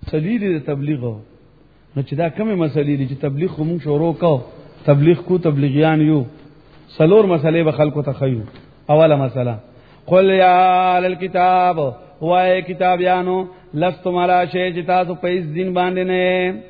مسلې د تبلیغ نو چې دا کومه مسلې دي چې تبلیغ کوم شروع کو تبلیغ کو تبلیغیان یو سلور مسلې به خلکو ته خيو. اوله مسله قل یا اهل الكتاب وای کتابیانو لستم علی شیء چې تاسو په هیڅ دین باندې نه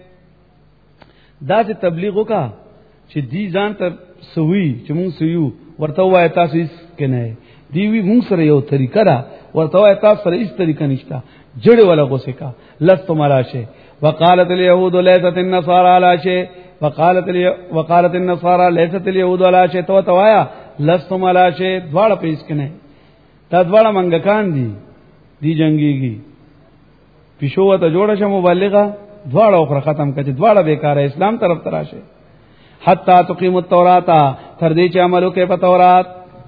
دا چې تبلیغ وکا چې دی ځان ته سوي چې مونږ سویو ورته وای تاسو هیڅ کې نه دی وی مونږ سره یو طریقه را ورته وای تاسو سره هیڅ طریقه نشته جړې ولا غوسه کا لستم علی شیء وقالت اليهود ليست النصارى على شيء وقالت النصارى ليست اليهود على شيء تو توایا لستم على شيء دواړه پیس کنه دا دواړه منګکان دي جنگيږي پښو ته جوړه شه مبلغه دواړه اخر ختم کړي دواړه بیکاره اسلام طرف تراشه حتا تقیم التوراۃ تر دې چې عملو کې په تورات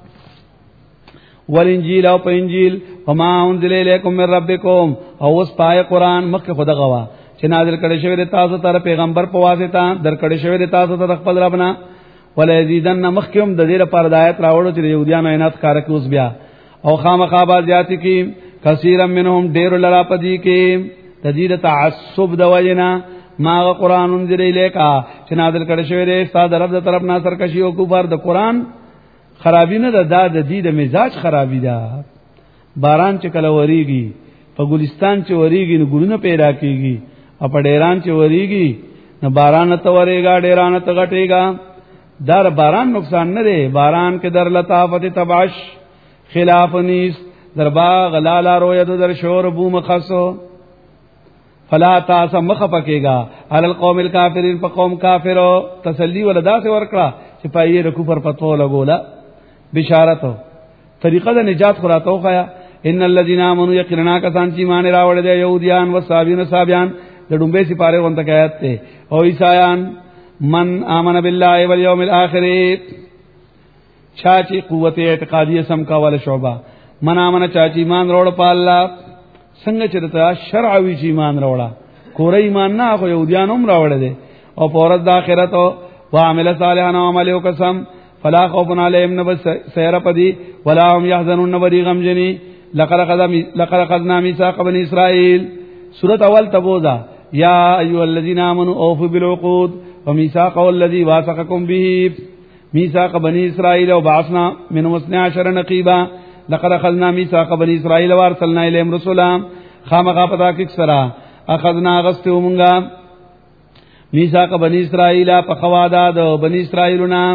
والانجیل او په انجیل وما انزل الیکم من ربکم او اوس پای قران مکه خدا غوا چې نازل کړي شوی د تاسو ته پیغمبر په واسطه در کړي شوی د تاسو ته خپل ربنا ولذیدن مخکم د دې لپاره د آیت راوړو چې يهوديان عینات کار کوي اوس بیا او خامخابا ذاتی کی کثیر منهم ډیر لرا پدی کې تدید تعصب د وجنا ما قران انزل الیکا چې نازل کړي شوی د استاد رب د طرف نه سرکشي او کفر د قران خرابی نه د دې د مزاج خرابی ده باران چې کله وریږي په ګلستان چې وریږي نو ګلونه پیدا کیږي او په ډیران چې وریږي نو باران ته ورېګا ډیران ته غټېګا در باران نقصان نه دی باران کې در لطافت تبعش خلاف نیس در باغ لالا روید در شور بو مخصو فلا تاس مخفکېګا علی القوم الکافرین په قوم کافرو تسلی ولدا سے ورکړه چې پایې د کفر پتو لګولا بشارت طریقه د نجات خراتو خیا ان الذين امنوا يقينا کسان چې ایمان راوړل دي يهوديان و صابيان د ډومبه سپاره وانت کایات ته او عیسایان من امن بالله واليوم الاخر چاچی قوت اعتقادیه سم کا ول شعبہ من امن چاچی ایمان روړ په الله څنګه چې د شرعوي چې ایمان روړه کور ایمان نه خو يهوديان هم راوړل دي او پورز د اخرت او عامل صالحا او عمل قسم فلا خوف عليهم نبس سير پدی ولا هم يحزنون نبري غمجني لقد اخذنا ميثاق بني اسرائيل سورۃ اول تبوذا یا ایها الذين امنوا اوفوا بالعقود وميثاق الذي واثقكم به ميثاق بني اسرائيل وبعثنا منهم 12 نقيبا لقد اخذنا ميثاق بني اسرائيل وارسلنا اليهم رسلا خامخا پتا کې سرا اخذنا غستومغا ميثاق بني اسرائيل په خوادا د بني اسرائيل نام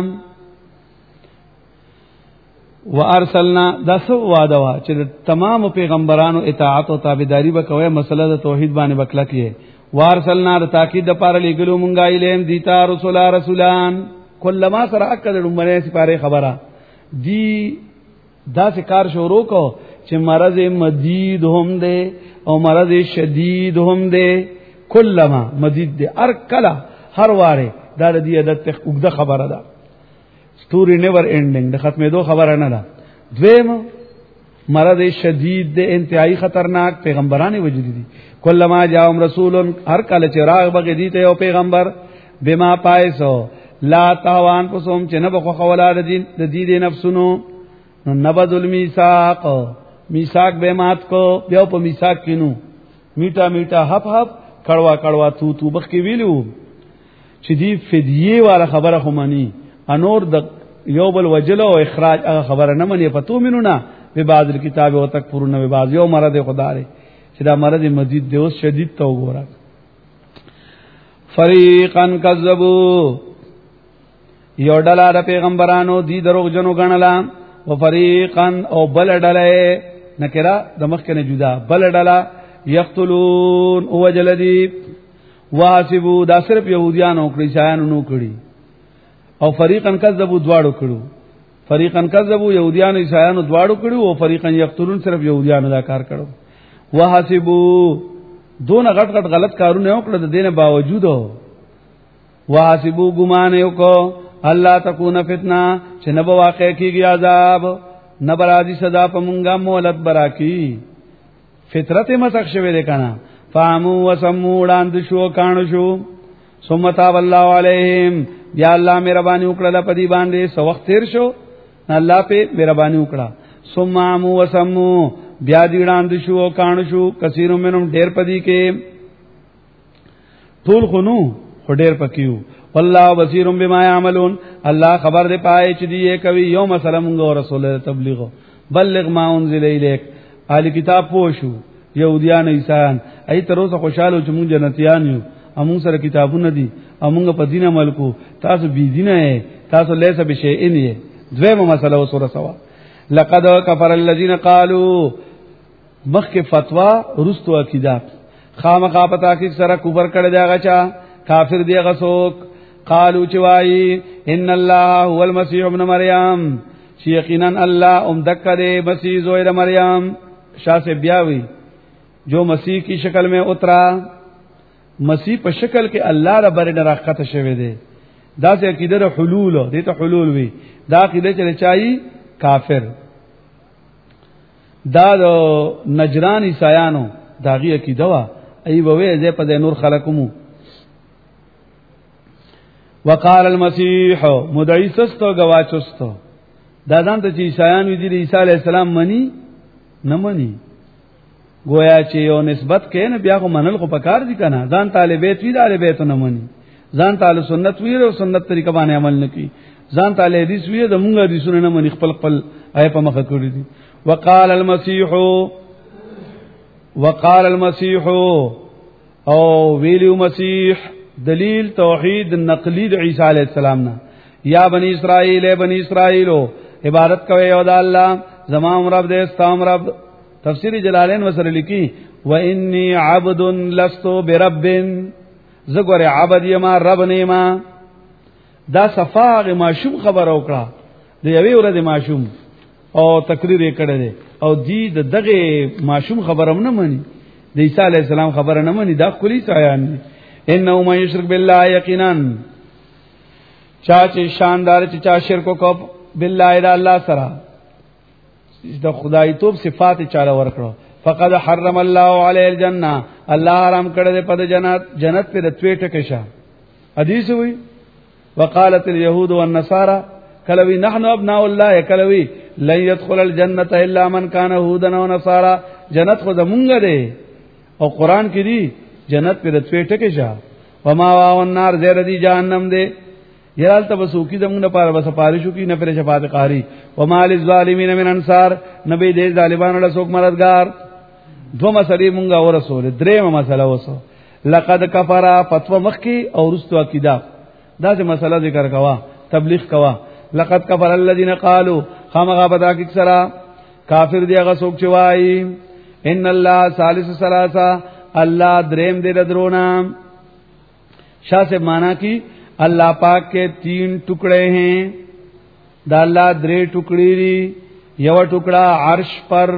وارسلنا داسو وعده وا چې تمام پیغمبرانو اطاعت او تابعداري وکوي مسله د توحید باندې وکړه کیه وارسلنا د تاکید لپاره لګلو مونږه ایلم دیتا رسولان کلمہ سره اکد لمنه سپاره خبره دی دا کار شروع کو چې مرض مدید هم ده او مرض شدید هم ده کلمہ مدید ده ار کلا هر واره دا د دې عادت وګړه خبره ده story never ending د ختمې دو خبره نه ده دویم مرض شدید ده انتهایی خطرناک پیغمبرانه وجود دي کلمہ جاءهم رسول هر کله چې راغ بغی دي ته یو پیغمبر بما پایسو لا تاوان پسوم چې نه بخو خولاد دین د دې نفسونو نو نبذل میثاق به مات کو بیا په میثاق کینو میټا میټا حب حب کړوا کړوا تو بخ کې ویلو چې دی فدیه والا خبره خو مانی انور د یو بل وجل او اخراج هغه خبره نه منی پتو مينو نه به بعض الكتاب او تکفرون به بعض یو مرض خدای چې دا مرض مزید دی اوس شدید تو ګورا فریقا کذبوا یو ډلا د پیغمبرانو دی دروغ جنو غنلا او فریقا او بل ډلې نکرا د مخ کنه جدا بل ډلا یقتلون او وجلدی واسبو دا صرف يهوديان او عیسایانو نو کړی او فریقا کذبوا دواړو کړو فریقا کذبوا يهوديان عیسایانو دواړو کړو او فریقا یقتلون صرف يهوديانو دا کار کړو وحسبو دون غټ غټ غلط کارونه وکړه د دینه باوجود وحسبو ګمان یو کو الله تکون فتنه چې نه واقع کیږي عذاب نه برادي صدا په مونږه مولت برا کی فطرت مسخ شوی ده کنه فامو وسمو وړاند شو کانو شو سمتا والله علیهم یا الله مهرباني وکړه په دې باندې سو وخت تیر شو الله په مهرباني وکړه سمامو وسمو بیا دې وړاند شو کانو شو کثیر منهم ډیر پدی کې طول خنو خډیر پکیو والله بصیر بما يعملون الله خبر دې پای چې دی کوي یوم سلام او رسول تبلیغ بلغ ما انزل الیک اهل کتاب پوښو يهوديان عیسایان ای تر اوسه خوشاله چې مونږ جنتیان یو امون سره کتابونه دي امونږ په دینه ملکو تاسو بی دینه تاسو لیسه بشیئن یې دویمه مسله وسوره سوا لقد كفر الذين قالوا مخک فتوا رستو عقیدات خامخا پتا کې سره کوبر کړه دی هغه چا کافر دی هغه څوک قالو چوای ان الله هو المسيح ابن مريم چې یقینا الله دک دے مسیح زوی مریم شاہ سے بیاوی جو مسیح کی شکل میں اترا مسیح په شکل کې الله رب نه راخته شوی دی دا چې عقیده حلول دي ته حلول وی دا عقیده چې چای کافر دا نجران عیسایانو داغي عقیده وا ای وې زه په نور خلقمو وقال المسيح مدعي سستو گواچستو دا ځان ته چې عیسایان وی دي عیسی علی السلام منی نه منی گویا چې یو نسبت کین بیا خو منل خو پکار دي کنه ځان طالبیت وی طالبیت نه منی ځان تعالی سنت وی او سنت طریقه باندې عمل نکي ځان تعالی حدیث وی د مونږه حدیثونه نه منی خپل خپل آی په مخه کړی دي وقال المسيح او ویلو مسیح دلیل توحید نقلی د عیسی علیہ السلام نه یا بنی اسرائیل عبادت کوي او د الله زمام رب دې استام رب تفسیر جلالین وسره لیکي و انی عبد لست برب زګوره عبد یما رب نیما دا صفاغ ماشوم خبر اوکړه د یوې ورځې ماشوم او تقریر یې کړی دی او دې دغه ماشوم خبرم نه مني د عیسی علی السلام خبره نه مني دا کلی سایان دي انه ما یشرک بالله یقینا چا چې شاندار چې چا شرک کو بالله الا الله سره د خدای توب صفات چاله ورکړو فقد حرم الله علی الجنه الله حرام کړی په جنت په توې ټکشه حدیث وی وقالت اليهود والنصارى کلوی نحن ابناء الله کلوی لن يدخل الجنه الا من كان يهودا ونصارى جنت خو زمونږ دی او قران کې دی جنت په توې ټکشه وما واو النار زیر دی جهنم دی یال تبسوکی زمونږ لپاره بس پارشو کی نه پر شفاعت قاری وما للظالمین من انصار نبی دې ظالمانو له څوک مددگار دو مسلې مونږه ورسول درېمه مسله وسو لقد کفر فتوا مخکی او رستو عقیده دا چې مسله ذکر کوا تبلیغ کوا لقد کفر الذين قالوا خامغه بدا کی سرا کافر دی هغه څوک چې وایي ان الله ثالث ثلاثه الله دریم دې درونه شاہ سے مانا کی اللہ پاک کے 3 ٹکڑے ہیں دا اللہ درے ٹکڑی دی یو ٹکڑا عرش پر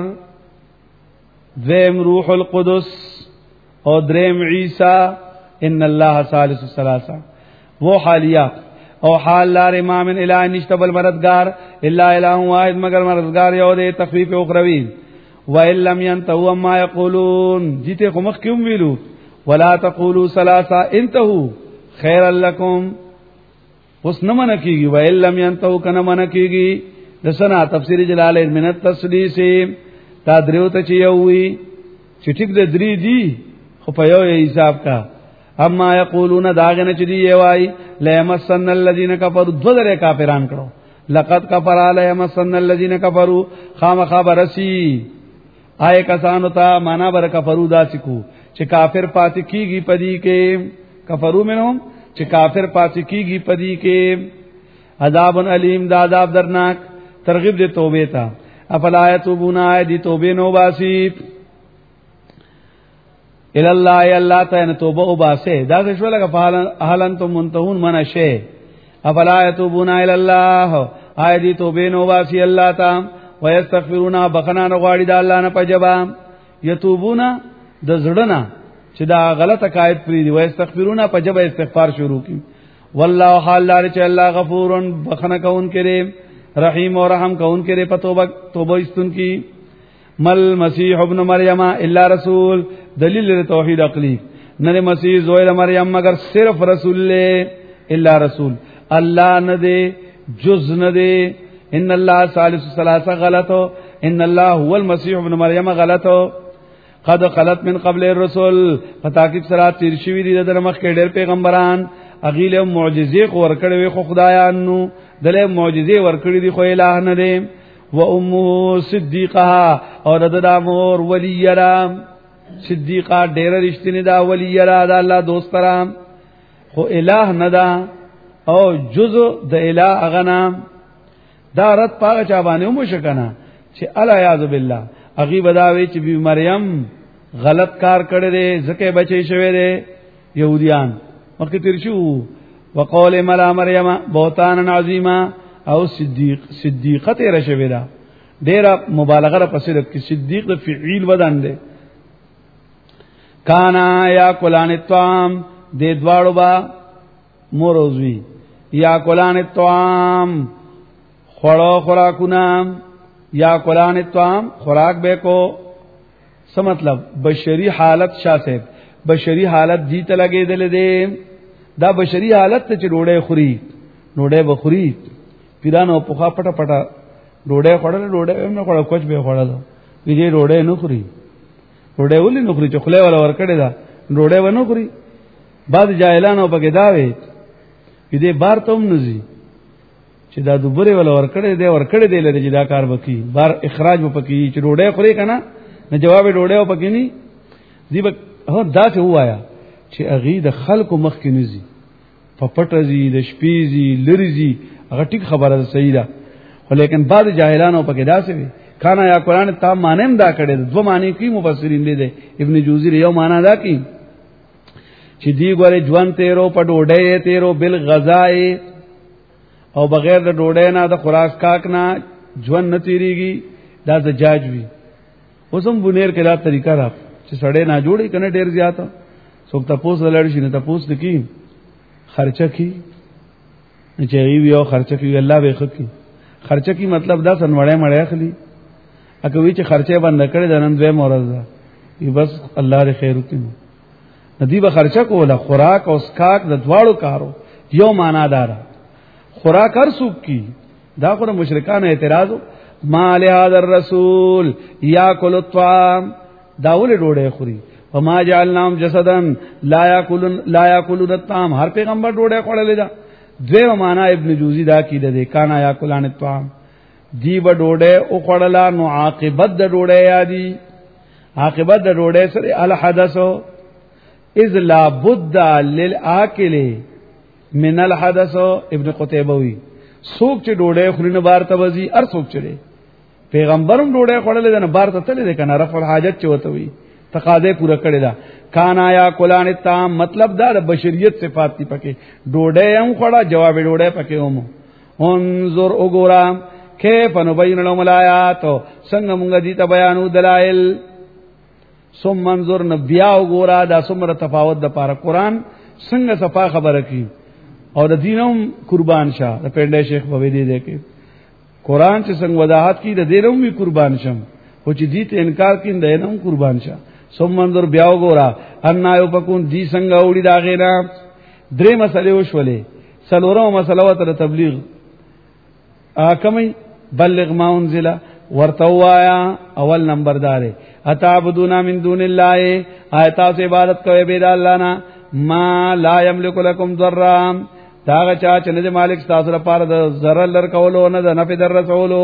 دویم روح القدس اور دریم عیسیٰ ان اللہ ثالث ثلاثہ وہ حالیات او حال لار امام الہ نشتبل مددگار الا الہ واحد مگر مددگار یو دے تخفیف اخروی وَإِن لَّمْ يَنْتَهُوا عَمَّا يَقُولُونَ جیتے کو مخ کیوں ویلو ولا تقولوا ثلاثه انتهوا خيرا لكم اس نہ منع کیږي وَإِن لَّمْ يَنْتَهُوا کنه منع کیږي دسنا تفسیر جلالین من التسلیث تا دریو ته چیوي چې ټیک د درې دی خو په یو حساب کا اما یقولون داغنه چې دی وای لمسن الذين كفروا ذره کافران کړو لقد كفر علی مسن الذين كفروا خامخبرسی آئے کسانو تا مانا بر کفرو دا سکو چې کافر پاتې کیږي پدی کې کفرو منهم چې کافر پاتې کیږي پدی کې عذاب علیم دا عذاب درناک ترغیب دے توبه تا افلا یتوبون دی توبه نو باسی الی الله الله ته توبه او باسه دا څه شو لکه حالن تو منتهون منشه افلا یتوبون الی الله دی توبه نو باسی الله تا ويستغفرون بخنا غواړي د الله نه پجبا یتوبون د زړه چې دا غلطه قائد پری دی ويستغفرون پجبا استغفار شروع کی والله حال لري چې الله غفورن بخنه کون کړي رحیم او رحم کون کړي په توبه استون کی مل مسیح ابن مریم الا رسول دلیل توحید عقلی نه مسیح زوی مریم مگر صرف رسول له الا رسول الله نه دی جز نه دی ان الله ثالث ثلاثه غلطو ان الله هو المسيح ابن مريم غلطو قد خلت من قبل الرسل فتاکید سره تیر شوی دي د مخ کې ډېر پیغمبران اغیله معجزې ورکړې خو خدایانو دله معجزې ورکړې دي خو الہ نه دي و ام صدیقه اور د مور ولیرا صدیقه ډېر رښتینی دا ولیرا دا الله دوسترام خو الہ نه دا او جزء د الہ اغنا دا رد پاغه چا باندې مو شکنه چې الا یاذ بالله اغي بداوي چې بی مریم غلط کار کړی دی ځکه بچی شوی دی يهوديان مخکې تیر شو وقول ملا مریم بهتان عظیما او صدیقه تیر شوی دا ډیره مبالغه په صدق کې صدیق د فعیل ودان دی کانا یا کلان الطعام د دواړو با موروزوی یا کلان الطعام خړو خوراکونه یا کلان الطعام خوراک به کو څه مطلب بشری حالت شاسه بشری حالت دي ته لګیدل دي دا بشری حالت ته چې ډوډۍ خوري ډوډۍ بخوري پیرانو پوخا پټه پټه ډوډۍ خورل ډوډۍ هم نه خورل کوچ به خورل ویږي ډوډۍ نه خوري ډوډۍ ولې نه خوري چې خله ولا ورکړي دا ډوډۍ ونه خوري بعد جاهلانو پکې دا وي دې بار ته هم نزي چې دا دوبره ولا ورکړي دې ورکړي دې لري چې دا کار وکي بار اخراج وکي چې ډوډۍ خوري کنه نه جواب ډوډۍ وکي نه دی به هو دا څه وایا چې اغي د خلکو مخ کې نزي په پټزي د شپېزي لريزي هغه ټیک خبره ده صحیح ده ولیکن بعد جاهلانو پکې دا څه وي کانا یا قران ته مانم دا کړي دو معنی کوي مفسرین دي ابن جوزی یو معنا دا کوي چې دی ګوره ژوند تیرو په ډوډۍ تیرو بل غذای او بغیر د ډوډۍ نه د خوراک کاک نه ژوند نه تیریږي دا زجاج وي اوسم بنیر کې دا طریقہ را چې سړی نه جوړي کنه ډیر زیاته څوک تاسو لړ شي نه تاسو دکی خرچه کی چې وی او خرچه کی الله به خکی خرچه کی مطلب دا سنوړې مړې اخلي اګه وی چې خرچه بند کړي د نن دوه مورز ده ای بس الله دې خیر وکړي ندی به خرچه کوله خوراک او اسکاک د دواړو کارو یو معنا دار خوراک هر څوک کی دا خو مشرکان اعتراض ما له هذا الرسول یاکل الطعام داول ډوډۍ خوري وما جعلناهم جسدا لا یاکلون الطعام هر پیغمبر ډوډۍ خوړلې ده دوی معنا ابن جوزی دا کیده ده کانا یاکلان الطعام دی به ډوډۍ او خوړلا نو عاقبت د ډوډۍ یادي عاقبت د ډوډۍ سره الحدث اذ لا بد للآکل من الحدث ابن قتيبه وی سوق چې ډوډۍ خوري نه بار ته وزي ار سوق چره پیغمبرم ډوډۍ خوړلې ده نه بار ته تللی ده کنه رفع الحاجت چوته وی تقاضا پورا کړی دا کانا یا کلان الطعام مطلب دا د بشریت صفات دی پکې ډوډۍ هم خوړه جواب ډوډۍ پکې هم انظر وګورا کیف نبین لهم الآیات څنګه موږ دي ته بیانو دلائل ثم انظر نبیا وګورا دا څومره تفاوت د پاره قران څنګه صفا خبره کی او د دینم قربان شه د پنده شیخ په دې ده کې قران چې څنګه وضاحت کی د دینم وی قربان شم او چې دې ته انکار کین د دینم قربان شه ثم انظر بیا وګورا ان یو پکون دي څنګه وړي دا غینا درې مسلې وشولې څلورم مسله وته تبلیغ کمی بلغ ما انزل ورتوایا اول نمبر داره اتعبدون من دون الله آیات سے عبادت کوي بيد الله نا ما لا يملك لكم ضرا دا چا چې نه مالک تاسو لپاره د ضرر لر کولو نه د نفع در رسولو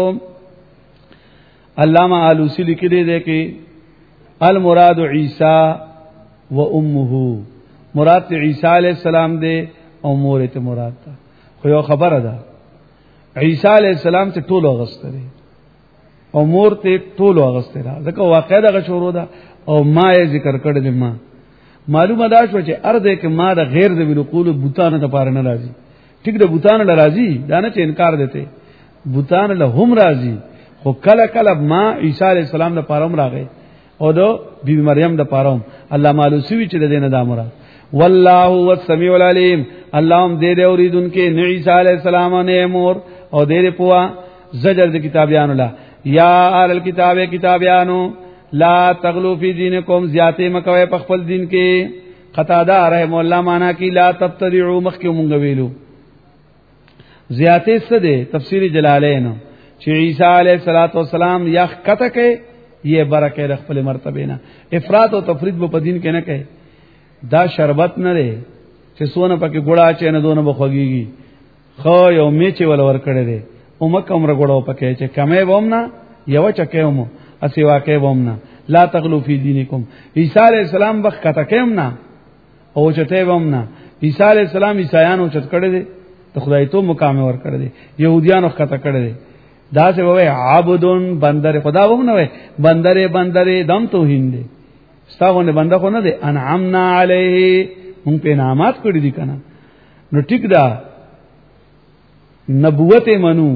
علامہ آلوسی لیکلی دی کې المراد عیسی و امه مراد عیسی علیہ السلام دی او مور ته مراد ده خو یو خبره ده عیسی علیہ السلام ته ټول اغسته دي او مور ته ټول اغسته ده ځکه واقع ده شروع ده او ما یې ذکر کړل ما معلومه ده چې ارده کې ما د غیر د بالقول بوتانه ته پاره نه راځي ټیک ده بوتانه راځي دا نه چې انکار دته بوتانه له هم راځي خو کله کله ما عیسی علیہ السلام د پاره راغی او دو بی مریم د پاره الله مالوسی چې د دینه د مراد والله هو السمیع العلیم اللهم دې دې اوریدونکو نه عیسی علیہ السلام نه مور او دې پوا زجر د کتابیانو لا یا اهل الكتاب کتابیانو لا تغلو فی دینکم زیاته مکوي په خپل دین کې قطاده رحم الله معنا کی لا تبتدعوا مخکې مونږ ویلو زیاته څه ده تفسیر جلالین چې عیسی علیہ الصلوۃ والسلام یا کته کې یہ برکه د خپل مرتبه نه. افراط او تفرید په دین کې نه کوي. دا شربت نه لري چې سونه پکې ګوړه چې نه دونه بخوږي. خو یو میچ ول ور کړی دی او مکه عمر ګوړو پکې چې کمې وومنا یو چکه ومو اسی واقع وومنا لا تغلو فی دینکم. عیسی علیہ السلام وخت کته کېمنا او چته وومنا. عیسی علیہ السلام عیسایانو چت کړی دی ته خدای ته مقام ور کړی دی. يهوديانو کته کړی دی دا څه وای عبدون بندر خدا ووم نه وای بندر دم توهین دی ستاونه بنده خو نه دی انعمنا علیه مونږ په نعمت کړی دي کنه. نو ټیک دا نبوت منو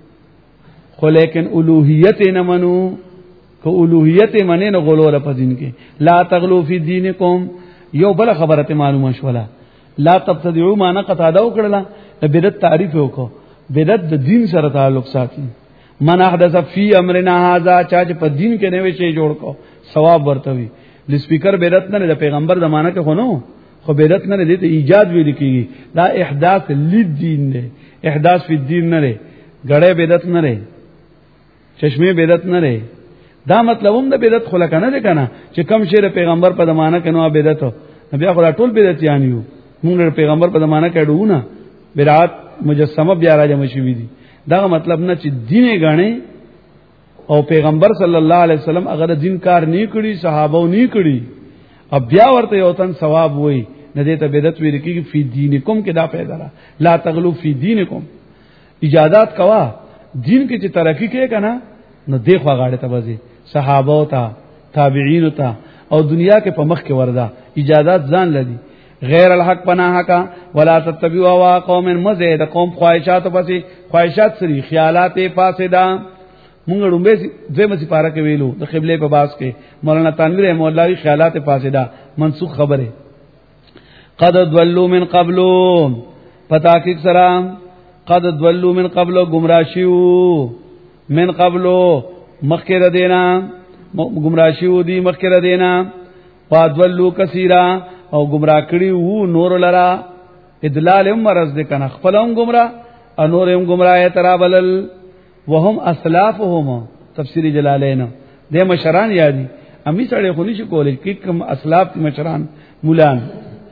خو لیکن الوهیت نه منو. که الوهیت منه نه غلو را پدین کې لا تغلو فی دینکم. یو بل خبره معلومه شولا لا تبتدعوا ما نقطع دا وکړه د بدعت تعریف وکړه. بدعت د دین سره تعلق ساتي. من احدث فی امرنا هذا چا چې په دین کې نوې شی جوړ کو ثواب ورته وي. د سپیکر بدعت نه د پیغمبر زمانہ کې خونو خو بدعت نه دي ته ایجاد ویل کیږي. دا احداث للدین دی. احداث فی الدین نه دی. غړې بدعت نه دی. چشمه بدعت نه دی. دا مطلب هم د بدعت خلک نه دی کنه چې کم شی پیغمبر په زمانہ کې نو بدعت بیا خو ټول بدعت یانیو. موږ پیغمبر په زمانہ کې ډوونه بدعت مجسمه بیا راځي مشوي دي. دا مطلب نه چې دین غاڼې او پیغمبر صلی الله علیه وسلم اگر دین کار نه کړی صحابه نه کړی اب بیا ورته یو تن ثواب وای نه دې ته بدعت ویل کیږي. فی دینکم کې دا پیدا را لا تغلو فی دینکم. اجازات کوا دین کې چې ترقی کې کنه نو دیخوا غاړه ته وځي صحابه او تابعین او او دنیا کې په مخ کې وردا اجازات ځان لدی. غیر الحق پناه کا ولا تتبعوا هوا قوم مزید قوم خواہشات پسې خواہشات سری خیالات فاسدا. مونږ ډومبه دویمه سپاره کې ویلو د قبله په باس کې مولانا تنویر رحم الله علی خیالات فاسدا منسوخ خبره. قد ضلوا من قبل پتا کې سلام قد ضلوا من قبل گمراشیو من قبل مخکره دینا گمراشیو دی مخکره دینا وادولوا کثیرا او گمراه کړي وو نور لرا ادلال هم مرز دي کنه خپلهم گمراه او نور هم گمراه ترابلل وهم اسلافهم. تفسیر جلالین د مشران یادي امی سړی خو نشي کولای کې کوم اسلاف مشران مولان.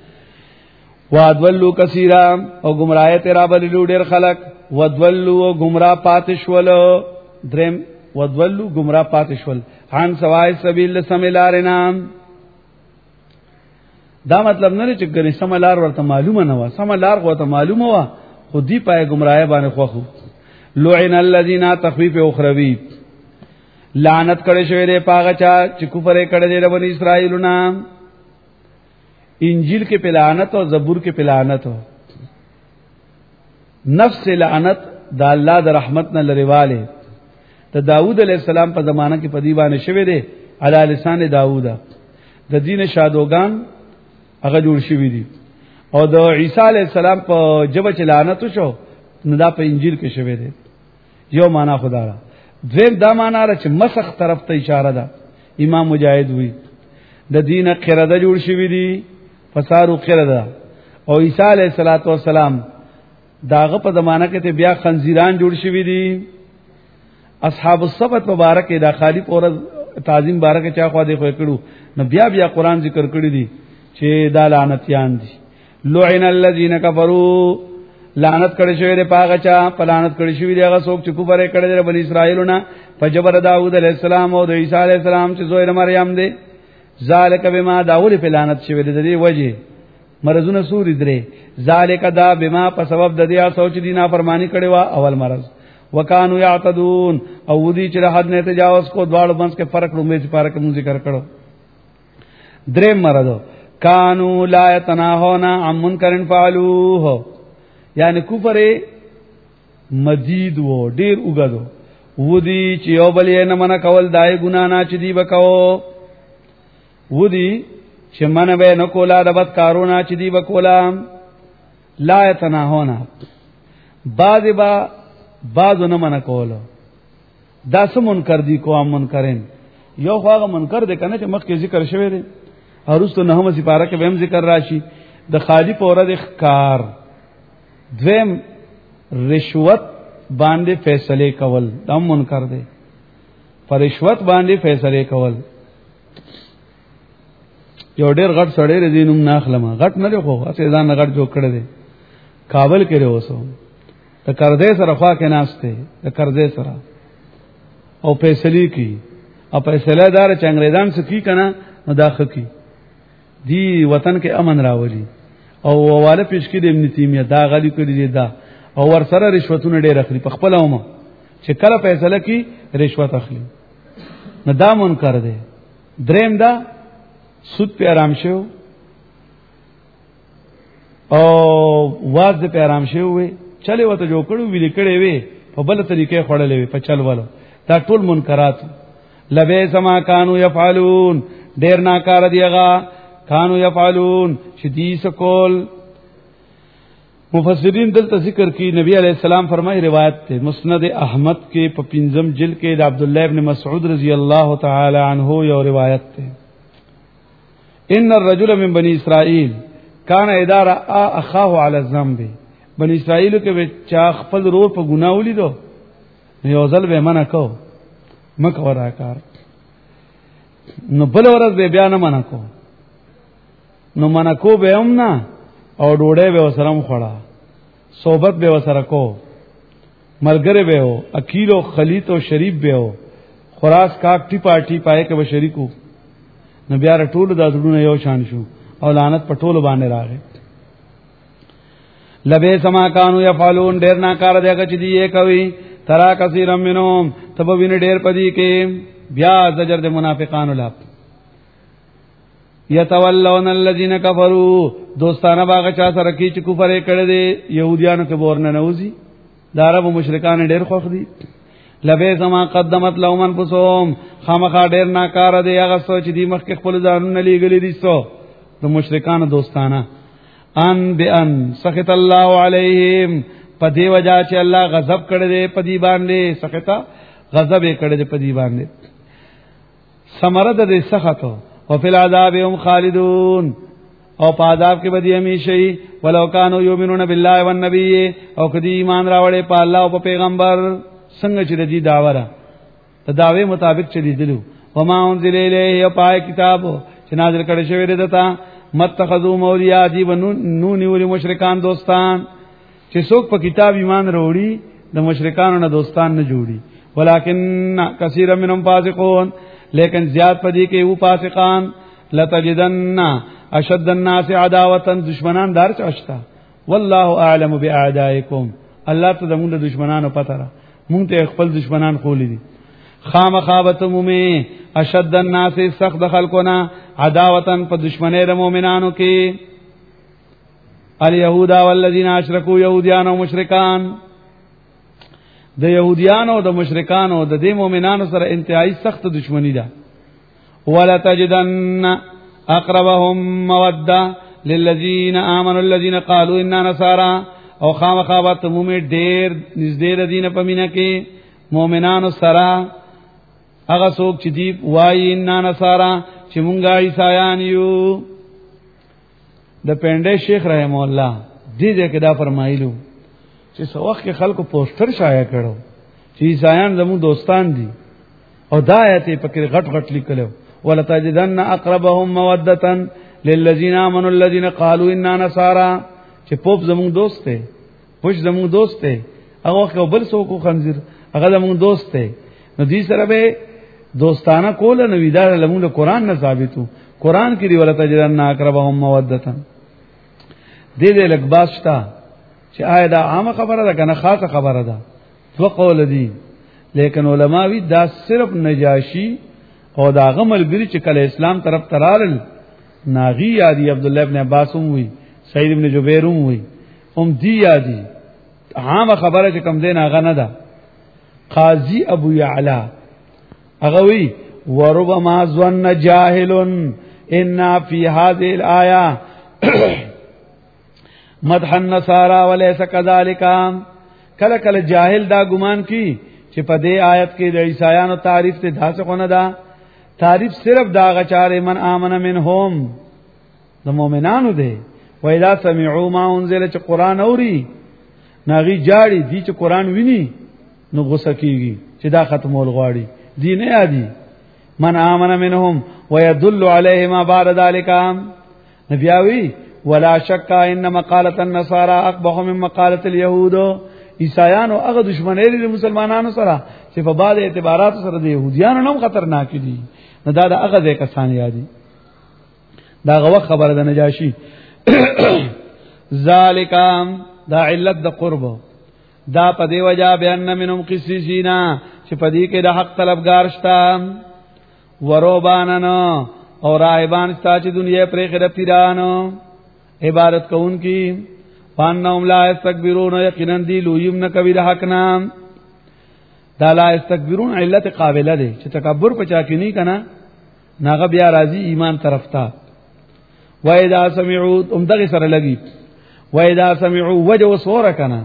وادولوا کثیرا او گمراه ترابلل ډیر خلق ودولوا گمراه پاتشول درم ودولوا گمراه پاتشول عن سوای سبیل سملارنا. دا مطلب نه چې ګنې سملار ورته معلومه نه و سملار ورته معلومه و خو دی پای گمراهی باندې خوخو. لعن الذین تخفیف اخروی لعنت کړي شوی دی پاغه چا چې کفر کړي دی بنی اسرائیلونه. انجیل کې په لعنت او زبور کې په لعنت او نفس لعنت د الله د رحمت نه لریواله. ته داوود علیہ السلام په زمانہ کې په دی باندې شوی دی علی لسان داوود. د دین شادوغان هغه جوړ شوی دي او د عیسی علی السلام په جبه چې لعنت شو نو دا په انجیل کې شوی دی. یو معنا خدا را دویم دا معنا را چې مسخ طرف ته اشاره ده. امام مجاهد وی د دین قرده جوړ شوی دي فسارو قرده او عیسی علی السلام داغه په زمانہ کې ته بیا خنزیران جوړ شوی دي. اصحاب السبت مبارک دا خالق اور تعظیم بارک چا خو دې خو کړو نو بیا قران ذکر کړی دي چې دا لعنتيان دي. لعن الذين كفروا لعنت کړي شوی دی پاغه چا په لعنت کړي شوی دی هغه څوک چې کفر کړي دی بنی اسرائیلونه په جبر داوود علیہ السلام او د عیسی علیہ السلام چې زوی مریم دی. ذالک بما داوود په لعنت شوی دی د دې وجه مرزونه سوري درې ذالک دا بما په سبب د دې سوچ دی نافرمانی کړي وا اول مرز وکانو یعتدون او ودی چې حد نه تجاوز کو دواړو منځ کې فرق رومې چې فرق مون ذکر کړو. درې مرز کانو لا یتناهونا عن منکر فعلوه یعنی کفر مدید وو ډیر وګدو ودی چې یو بل یې نه من کول دای ګنا نه چې دی وکاو ودی چې من به نه کولا د بد کارونه چې دی وکولا. لا یتناهونا بعض نه من کول دا سم منکر دی کوم منکرین یو خواغه منکر دی کنه چې مخکې ذکر شوی دی ارستو نهم سپاره کې هم ذکر راشي د خالی پوره د ښکار. دویم رشوت باندې فیصله کول دا منکر دی. پر رشوت باندې فیصله کول. یو ډېر غټ سړی رزینوم ناخلمه غټ نه دی خو اسې ځان غټ جوړ کړی دی کابل کې اوسو د قرضې سره خوا کې ناشته د قرضې سره او فیصله کی او فیصله دار چې انګريزان سکی کنه نو داخه کی دی وطن کې امن راولي او واله پیش کې د ابن تیمیه دا غلی کړی دا او ور سره رشوتونه ډېر اخلي په خپل اومه چې کله فیصله کی رشوت اخلي نو دا منکر دی. دریم دا سود په آرام شو او واز په آرام شو وي چلے وته جو کړو ویل کړي وي په بل طریقې خړلې وي په چل والو دا ټول منکرات لبه سما کانوا يفعلون ډیر ناکار دیغه کانوا يفعلون شدیس کول. مفسرین دلته ذکر کی نبی علیہ السلام فرمای روایت ته مسند احمد کې په پنځم جلد کې د عبد الله ابن مسعود رضی الله تعالی عنہ یو روایت ته ان الرجل من بني اسرائيل كان اذا راى اخاه على الذنب بني اسرائيل کې چا خپل رور په ګناه ولیدو یو ځل به منع کو مکه وراکار نو بل ورځ به بیا نه منع کو نو منع کو به هم نه او ډوډۍ به وسره مخړه صحبت به وسره کو ملګری به او اکیل او خلیط او شریف به او خراس کاټی پارټی پای کې به شریکو نو بیا ټول د ازړو یو شان شو او لعنت په ټول باندې راغی. لبه سما کانو یفعلون ډیر ناکار دی چې دی کوي ترا کثیر منهم تبوین ډیر پدی کې بیا زجر د منافقانو لا یتولون الذین کفروا دوستانه باغ چا سره کی چې کفر کړي دي يهوديانو کې ورنه نوځي د عرب مشرکان ډیر خوښ دي. لبه سما قدمت لهم انفسهم خامخا ډیر ناکار دی هغه سوچ دی مخکې خپل ځانونه لېګلې دي سو د مشرکان دوستانه ان بان سخط الله علیهم په دی وجہ چې الله غضب کړي دی په دی باندې سخطا غضب یې کړي دی په دی باندې ثمره د سخطو او فی العذاب هم خالدون او په عذاب کې بدی همیشئ ولو کانوا یؤمنون بالله والنبی او کدی ایمان راوړې په الله او په پیغمبر څنګه چې د دې داوره د داوی مطابق چلی دلو وما انزل الیه پای کتاب چې نازل کړي شوی دی دتا متخذو مولیا دی ونو نیول مشرکان دوستان چې څوک په کتاب ایمان وروړي د مشرکانو نه دوستان نه جوړي ولکن کثیر منهم فاسقون لیکن زیاد پدې کې وو فاسقان لتجدن اشد الناس عداوه دشمنان دار چاشتا والله اعلم باعدائکم الله ته زموږ د دشمنانو پته را مونږ ته خپل دشمنان خولې دي خامخابتمومه اشد الناس سخت خلقنا عداوتن په دشمنی د مؤمنانو کې اليهود والذین اشرکوا یهودیان او مشرکان د یهودیان او د مشرکان او د دې مؤمنانو سره انتهایی سخت دشمنی ده. ولا تجدن اقربهم موده للذین آمنوا الذين قالوا اننا نصارى او خامخابتمومه ډیر نږدې د دین په مینه کې مؤمنانو سره هغه څوک چې دی وایي ان نصارا چې مونږه عیسایان یو. د پنده شیخ رحم الله دې دې کې دا فرمایلو چې څو وخت کې خلکو پوسټر شایع کړو چې عیسایان زموږ دوستان دي او دا آیت په کې غټ غټ لیکلو ولتجدن اقربهم موده للذین آمنوا الذين قالوا اننا نصارى چې پوپ زموږ دوست دی پوش زموږ دوست دی هغه وخت بل څوک خنزیر هغه زموږ دوست دی نو دې سره به دوستانه کول نو ویدار لمون قرآن نه ثابتو قرآن کې دی ولتجدن اقربهم موده دې دې لګباس تا چې آیا دا عامه خبره ده کنه خاصه خبره ده دو قول دي لیکن علما وی دا صرف نجاشی او دا غمل ګری چې کله اسلام طرف ترارل ناغي یادی عبد الله ابن عباس وی سعید ابن جبیر وی هم دی یادی عامه خبره چې کم دین هغه نه ده. قاضی ابو یعلا اغوی وربما ظن جاهل ان فی هذه الايه مدح النصارى وليس كذلك کله کله جاهل دا ګمان کی چې په دې آیت کې د عیسایانو تعریف ته داسې خونه ده تعریف صرف دا غچاره من امن منهم د مؤمنانو ده و اذا سمعوا ما انزل چې قران اوري ناغي جاړي دي چې قران ویني نو غوسه کیږي چې دا ختمول غواړي دین یادی من آمن منهم ويدل عليه ما بعد ذلك نبیاوی ولا شک ان مقاله النصارى اقبح من مقاله اليهود عیسایانو هغه دشمنی دي مسلمانانو سره چې په بعض اعتبارات سره د يهوديانو هم خطرناک دي نه دا هغه ځای کسان یادي دا غو خبره د نجاشي ذالک دا علت د قرب دا په دی وجا بیان منهم قسیسینا چې په دې کې د حق طلبگار شتا وروبانن اور راهبان شتا چې دنیا پرې خره پیرانو عبادت کوونکی وانهم لا استكبرون یقینا دی لویم نه کوي د حق نام دا لا استكبرون علت قابله ده چې تکبر پچا کې نه کنا ناغه بیا راضی ایمان طرف تا وایدا سمعوا ام دغه سره لګي وایدا سمعوا وجو صور کنا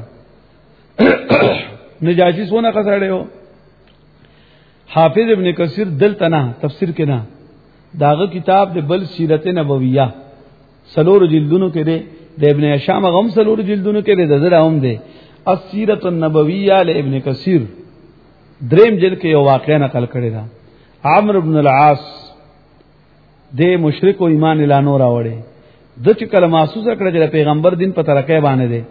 نجاشی سونه قصړیو حافظ ابن کثیر دلتنا تفسیر کنا داغه کتاب د بل سیرت نبویہ سلور جلدونو کې ده د ابن هشام غم سلور جلدونو کې ده زړه هم ده السیرت النبویہ ل ابن کثیر دریم جلد کې یو واقعه نقل کړی دا عمرو بن العاص د مشرک او ایمان اعلانو راوړي د چې کله محسوسه کړی چې پیغمبر دین په ترکه باندې ده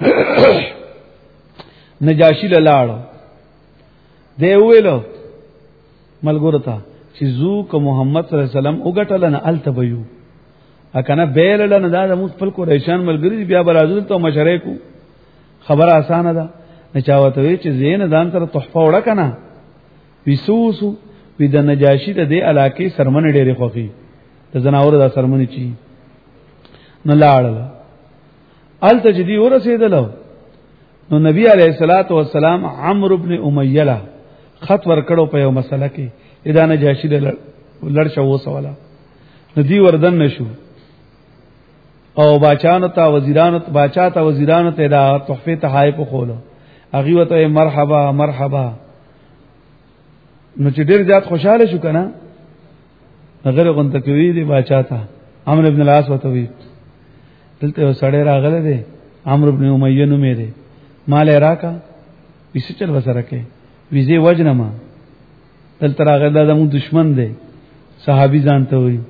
نجاشی لاړو دی ویلو ملګرو ته چې زو کو محمد صلی الله علیه وسلم وګټل نه التبیو اکنه بیل له نه دا مخفل کو ریشان ملګری بیا برازو ته مشره کو خبره اسانه ده نه چاوته وی چې زین ځان سره تحفه وړه کنه وسوسو وی د نجاشی د دې علاقې سرمن ډېرې خوخي د زناور د سرمن چی نه لاړل الته چې دی ورسېدل نو نبی علیہ الصلوۃ والسلام عمرو ابن امیہ خط ورکړو په یو مسله کې ادا نجاشی لړ شو وسواله ندی وردن نشو او باچانو ته وزیرانو باچا ته وزیرانو ته دا تحفه تحائف خولو اغي وته مرحبا مرحبا نو چې ډیر زیات خوشاله شو کنه نظر غون تکوی دی باچا ته عمرو ابن العاص وته وی دلته سړی راغله دی عمرو ابن امیہ نو مې دی مال راکا ویسه چل وسره کې ویزه وجنما دلته راغله د مو دشمن دی صحابي ځانته وی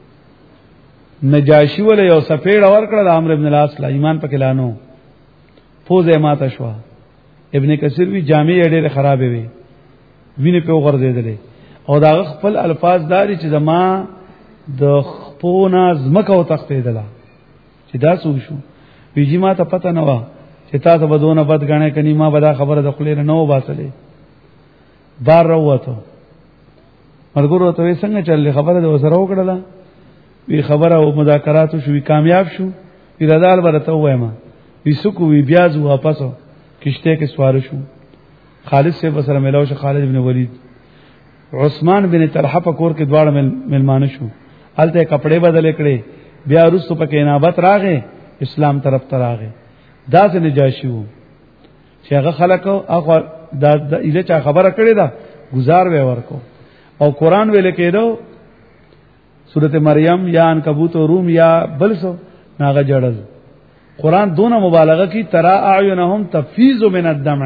نجاشی ولې یو سفید اور کړه د عمرو ابن العاص لا ایمان پکې لانو فوزه ماته شو ابن کثیر وی جامع ډېر خرابې وي وینې په غرزیدلې او دا خپل الفاظ داري چې زما د خپونه زمکه او تختیدله چې دا څو شو ویجی ما ته پته نه و چې تاسو به دونه بد غنې کني ما به دا خبره د خلیر نه و باسلې بار وروته مرګورو ته څنګه چلې خبره د وسره وکړه وی خبره او مذاکرات شو وی کامیاب شو وی رضال برته وایم وی سکو وی بیاز واپسو کشته کې سوار شو خالد سے بسره ملاو شو خالد ابن ولید عثمان بن طلحه په کور کې دواړه ملمانه شو الته کپڑے بدل کړي بیا رسو پکې نابت راغې اسلام طرف ته راغې دا څه نجاشي وو چې هغه خلکو هغه د اله چا خبره کړې ده گزار به ورکو او قران ویل کېدو سورۃ مریم یا عنکبوت و روم یا بلسو ناغه جړل قران دونه مبالغه کی ترا اعینهم تفیض من الدمع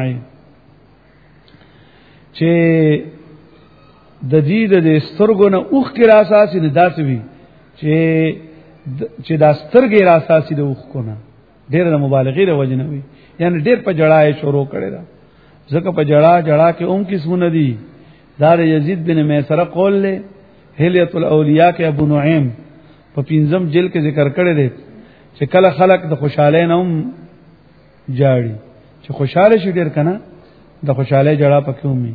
چې د دې د سترګو نه اوخ کې راساسي نه داسې وي چې دا سترګې راساسي د اوخ کو نه ډېر د مبالغې د وجه نه وي یعنی ډېر په جړای شروع کړي دا ځکه په جړا کې اوم قسمونه دي دار یزید بن میسره قول له حلیت الاولیاء کې ابو نعیم په پنځم جلد کې ذکر کړی دی چې کله خلق د خوشاله نوم جاړي چې خوشاله شي ډېر کنه د خوشاله جړه پکې ومي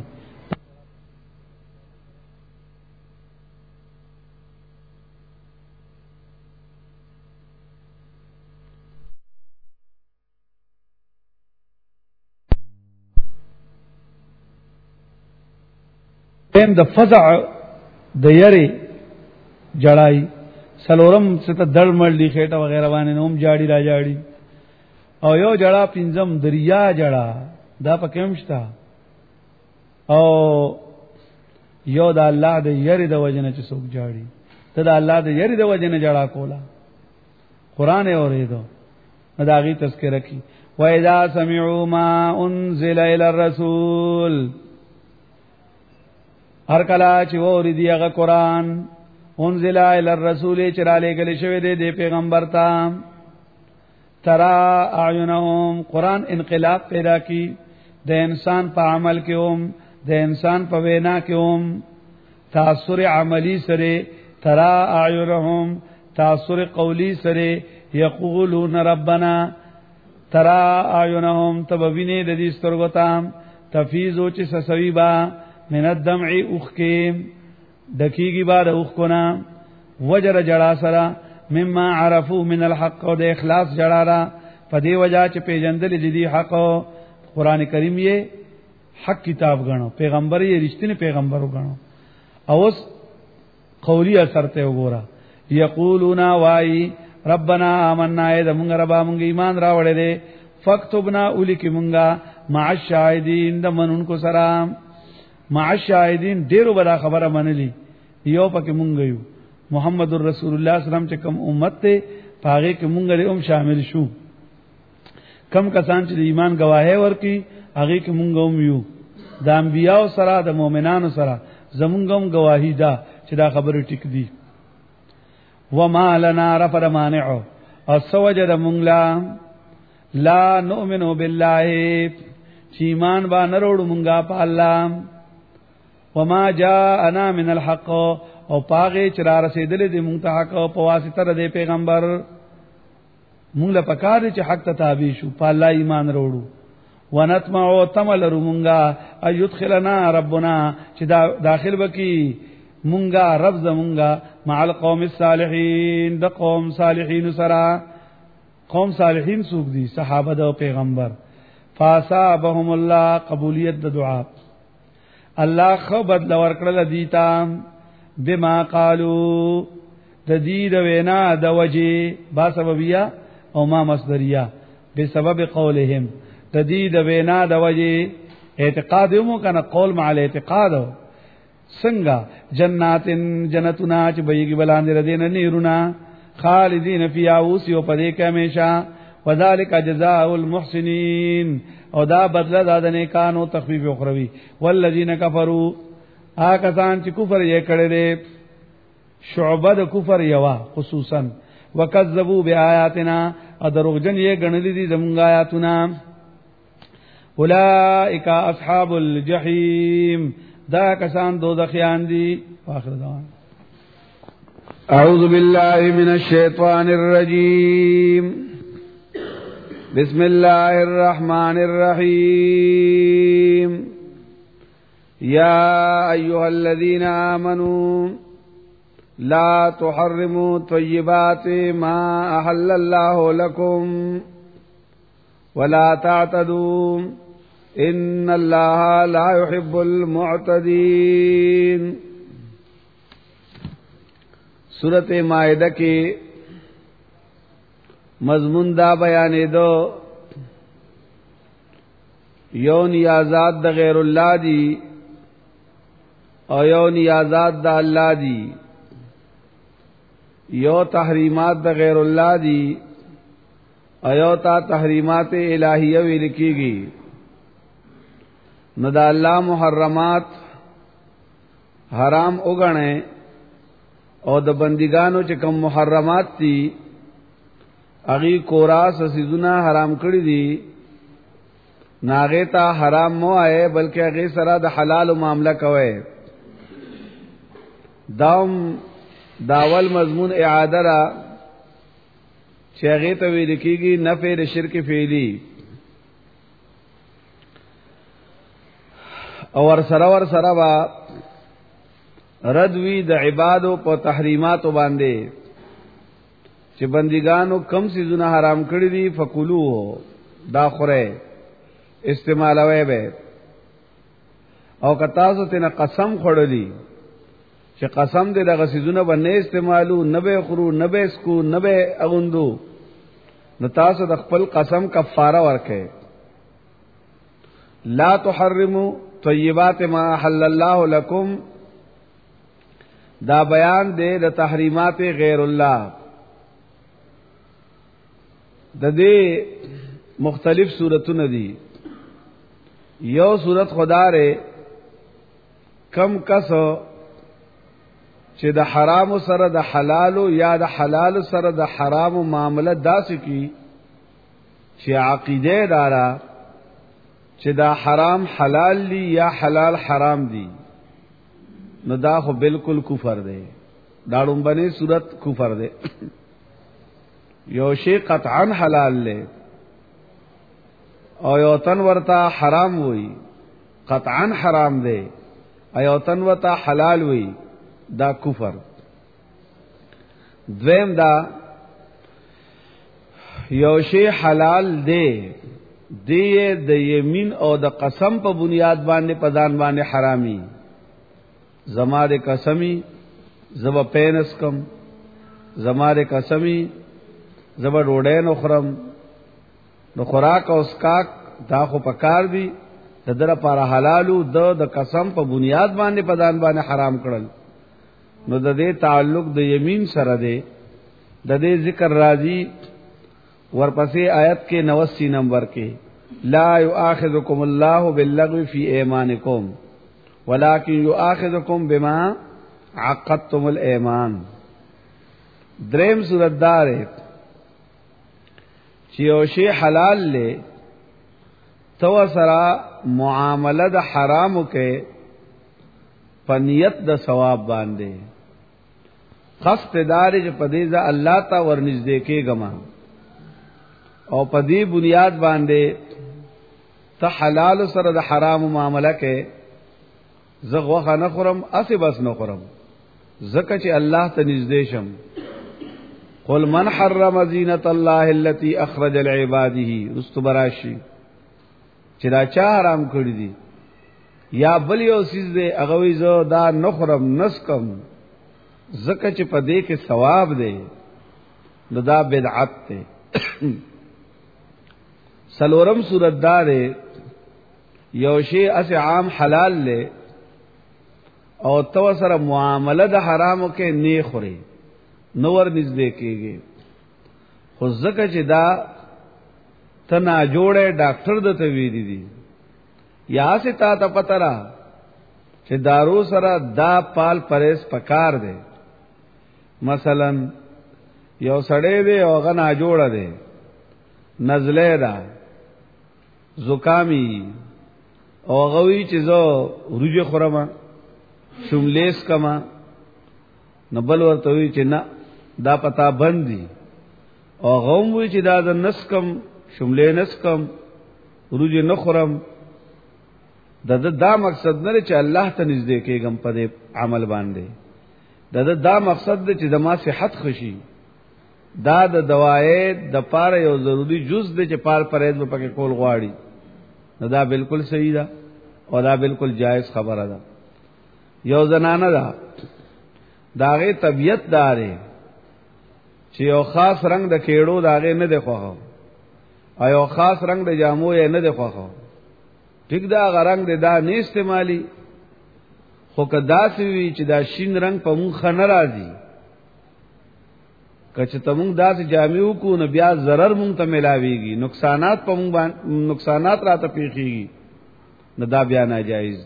د فزع د یری جړای سلورم ست دړمړ دی خېټه وغیرہ باندې نوم جاړي را جاړي او یو جړه پنځم دریا جړه دا پکې مشتا او یو د الله د یری د وجنه چې څوک جاړي ته د الله د یری د وجنه جړه کولا قران اورېدو مداغي تذکرہ کی وَإِذَا سَمِعُوا مَا أُنزِلَ إِلَى الرَّسُولِ هر کلا چې وریدي هغه قران انزل الى الرسول چې را لېږل شوی دی د پیغمبر ته ترى اعینهم قران انقلاب پیدا کی د انسان په عمل کې هم د انسان په وینا کې هم تاثر عملی سره ترى اعینهم تاثر قولی سره یقولون ربنا ترى اعینهم تبوینه د دې سترګو ته تفیزو چې سسویبا من الدمع اخکیم دکیگی بعد اخکنا وجر جڑا سرا مما عرفو من الحق و د اخلاص جڑا را پدی وجہ چ پیجندل جدی حق قرآن کریم یہ حق کتاب گنو پیغمبر یہ رشتین پیغمبر گنو اوس قولی اثر ته وګورا یقولون وای ربنا آمنا اذا مونږ ربا مونږ ایمان راوړې دي فاكتبنا اولک مونږه مع الشاهدین د منونکو سلام مع الشاهدین ډیرو بڑا خبره منلی یو پکې مونږ یو محمد رسول الله صلی الله علیه وسلم چې کوم امت ته پاغه کې مونږ هم شامل شو کم کسان چې ایمان گواهی ورکی هغه کې مونږ هم یو د انبیانو سره د مؤمنانو سره زمونږ هم گواهی ده چې دا خبره ټیک دي وما لنا رفض مانع او سوجد مونږ لا نؤمن بالله چې ایمان با نه وروړو مونږه په الله وما جاءنا من الحق او پاغه چې را رسیدلې د مونږ ته حق په واسطه د پیغمبر مونږ له پکاره چې حق ته تابع شو په الله ایمان وروړو ونطمع تمل رمونګه ايدخلنا ربنا چې داخل وکي مونږه رب زمونږه مع القوم الصالحین د قوم صالحین سره قوم صالحین سوق دي صحابه د پیغمبر فاصابهم الله قبولیت د دعا الله خو بدل ورکړل دیتا بما قالو د دې د وینا د وجه با سببیه او ما مصدریه بسبب قولهم د دې د وینا د وجه اعتقاد مو کنه قول مع الاعتقاد څنګه جنتنا چې بيګي بلاندې ردین نیرونا خالدین فی اوس یو پدې کې همیشه وذالک جزاء المحسنین او دا بدله د نیکانو تخفیف اخروی والذین کفروا آکسان چې کفر یې کړی دی شعبه د کفر یوا خصوصا وکذبوا بیااتنا او دروغجن یې غنلی دي زمونږ آیاتونه اولئک اصحاب الجحیم دا کسان دوزخیان دي اخر دعوانا اعوذ بالله من الشیطان الرجیم بسم الله الرحمن الرحیم یا ایها الذین آمنوا لا تحرموا طیبات ما احل الله لكم ولا تعتدوا ان الله لا يحب المعتدين سورۃ مائدہ کی مضمون دا بیانې دو یو نیازات د غیر الله دی او یو نیازات د الله دی یو تحریمات د غیر الله دی ایو تا تحریمات الہیہ ویل کیږي نو دا الله محرمات حرام وګڼه او د بندګانو چې کوم محرمات دي اغي کوراس سيزونه حرام کړی دي ناغه تا حرام مو آئے بلکې هغه سره د حلال معاملہ کوي داول مضمون اعاده را چې هغه ته ویل کېږي نفي د شرک فعلی او ور سره با ردوی د عبادو په تحریماتو باندې چې بندګانو کم سيزونه حرام کړی دي فکلوه دا خوره استعمالوي به او کتاسو تینا قسم خړلی چې قسم دې دغه سيزونه باندې استعمالو نه به خرو نه به اسکو نه به اغوندو نو تاسو د خپل قسم کفاره ورکې لا تحرموا طیبات ما حل الله لكم دا بیان دے د تحریمات غیر الله د دې مختلف صورتونه دي یو صورت خدا ره کم کسو چې د حرام سره د حلال یا د حلال سره د حرام معاملې داسې کی چې عقیده دارا چې دا حرام حلال دی یا حلال حرام دی نو دا خو بالکل کفر دی دا لومبني صورت کفر دی یو شی قطعا حلال له او یو تن ورته حرام وای قطعا حرام دی ایو تن ورته حلال وای دا کفر. دویم دا یو شی حلال دی دی د یمین او د قسم په بنیاد باندې پدان باندې حرامي زما د قسمی زب پینس کم زما د قسمی زب ډوډۍ نو خورم نو خوراک او اسکاک دا خو پکار دی د در پر حلالو د قسم په بنیاد باندې پدان باندې حرام کړل نو د دې تعلق د یمین سره دی د دې ذکر راځي ورپسې آیت کې 89 نمبر کې لا یؤاخذکم الله باللغو فی ایمانکم ولکن یؤاخذکم بما عقدتم الایمان. دریم صورت دار چې یو شی حلال له تو سره معامله د حرامو کې پنیت د ثواب باندې قصد دار چې پدې ځا الله تا ورنږدې کېګما او پدې بنیاد باندې ته حلال سره د حرام معامله کې زغوخه نه خورم اسی بس نه خورم زکه چې الله ته نږدې شم. قل من حرم زینت الله التي اخرج لعباده استبراشی چې دا چا حرام کړی دي یا بل یو سیز دی هغه وی زه دا نه خورم نسکم زکه چې په دې کې ثواب دی نو دا بدعت دی. سلورم صورت دار یو شی اس عام حلال له او تو سره معامله د حرامو کې نه خوري نور نږدې کېږي خو ځکه چې دا تنا جوړه ډاکټر د ته ویری دي یا سه تا ته پته را چې دارو سره دا پال پرېس پکار دی مثلا یو سړی دی او غنا جوړه دی نزله ده زکامی او غوی چې زو روجه خورما شملیس کما نبل ورته وی چې نه دا پتا بندي او غوم وی چې دا د نسکم شملې نسکم روجه نه خورم دا مقصد نه چې الله ته نږدې کېږم په دې عمل باندې دا مقصد دی چې زما صحت خوشي دا د دوايي د پاره یو ضروری جز دی چې پار پرهیز په پکې کول غواړي نو دا بالکل صحیح ده او دا بالکل جائز خبره ده. یو زنانه ده داغه طبیعت داره چې یو خاص رنگ د کېړو داغه نه دی خوخه او یو خاص رنگ د جامو یې نه دی خوخه ټیک دا غرنګ دی دا نه استعمالي خو کدا سوي چې دا شین رنگ په مونږ خنه راځي کچ ته مونږ داس جامعو کو نه بیا zarar مونږ ته ملاويږي نقصانات په مونږ باندې نقصانات راته پیخيږي نه دا بیا ناجایز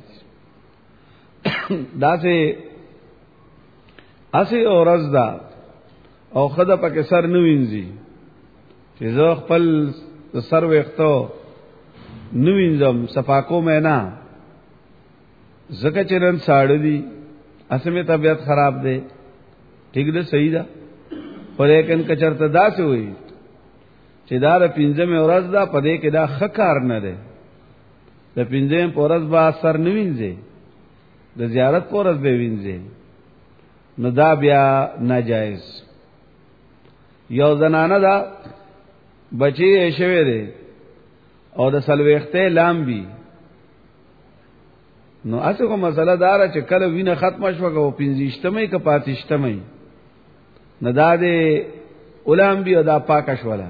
دا سه اسی اورز دا او خدا پکې سر نه وینځي چې زه خپل سر وختو نو وینځم صفاکو مې نه زکه چرن ساړه دي اسمه طبیعت خراب ده ٹھیک ده صحیح ده پریکن کچرته داسې وي چې دا د پنځمه ورځ دا پدې کې دا خکار نه ده د پنځمه ورځ با سر نه وینځي د زیارت ورځ به وینځي نو دا بیا ناجایز. یو زنانه دا بچی شوی دی او د سلوخته لامبي نو اسه کوم مسله دار چې کله وینه ختم شوه او 15مه ک 25مه نه دا د اولامبي او دا پاکش ولا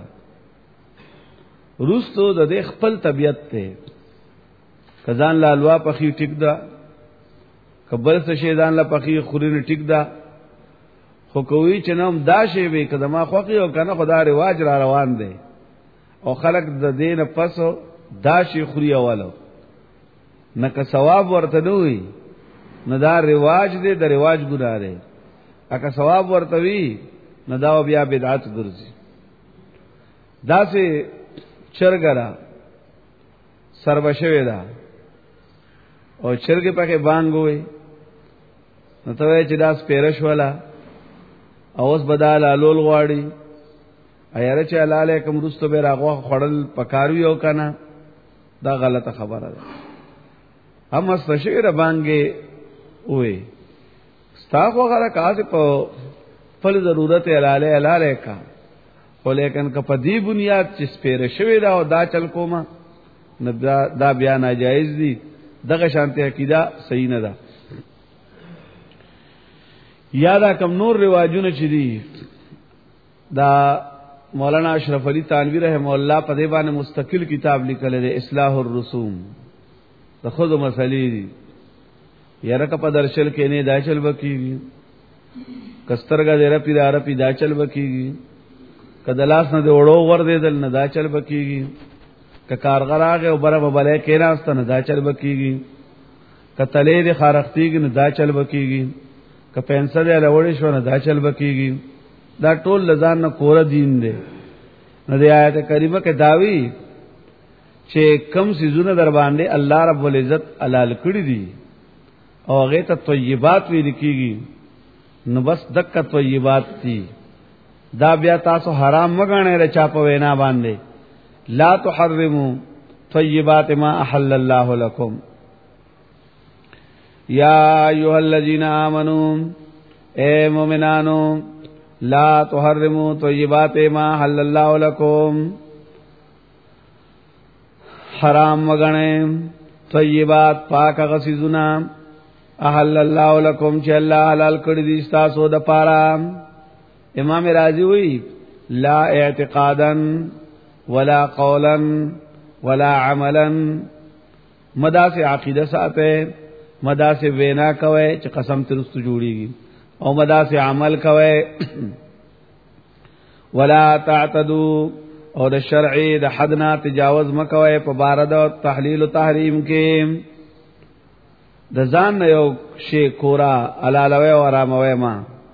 روستو د خپل طبیعت ته کزان لالوا پخې ټیک دا کبل څه شیدان لا پخې خورینه ټیک دا خو کوي چې نوم دا شی به کدما خوقي او کنه خدای رواج را روان دي او خلق د دین پسو دا شی خوري اولو نک ثواب ورته دوی نه دا رواج دی، د رواج ګناه دی. اګه ثواب ورتوي نه دا بیا بدعت ګرځي. دا سه چرګرا سربشوي دا او چرګ پکې بانګوي نو ته چې دا سپیرش والا اوس بدال الول غواړي ایره چې حلاله کوم رستو به راغو خړل پکاروي او کنه دا غلطه خبره ده. هم استشیر بانګي وې ستاخو غره کاځ په فل ضرورت حلاله کا خو لیکن که په دې بنیاد چې سپیره شوی دا او دا چل کومه نه دا بیا ناجایز دي. دغه شانته عقیده صحیح نه ده. یادا کم نور رواجونه چې دي دا مولانا اشرف علی تانوی رحم الله په دې باندې مستقل کتاب لیکل دی اصلاح الرسوم. د خود مسلې دي یاره که په درشل کې نه دا چل بکیږي کسترګه دې رپی دا رپی دا چل بکیږي کدلاس نه وړو ور دې دل نه دا چل بکیږي ک کارغراغه او بره بلې کې راست نه دا چل بکیږي ک تلې دې خارختیږي نه دا چل بکیږي ک پنسل دې لوړې شو نه دا چل بکیږي. دا ټول لزان نه کور دین دی. نو دې آیت کریمه کې داوی چې کم سيزونه در باندې الله رب العزت حلال کړی دي او هغه ته طیبات ویل کیږي نو بس دک طیبات دي. دا بیا تاسو حرام مګنه رچا په وینا باندې لا تحرموا طیبات ما احل الله لكم یا ایها الذین آمنوا اے مومنانو لا تحرموا طیبات ما احل الله لكم حرام مګنه طیبات پاک غسیزنا احل الله لكم چې الله حلال کړی دي تاسو د پاره. امام رازی وی لا اعتقادا ولا قولا ولا عملا مدا سے عقیدہ ساته مدا سے وینا کوي چې قسم ترست جوړیږي او مدا سے عمل کوي ولا تعتدوا او د شرعي د حدنا تجاوز مکوي په بار د تحلیل او تحریم کې د ځان یو شی کورا علالوي او آراموي ما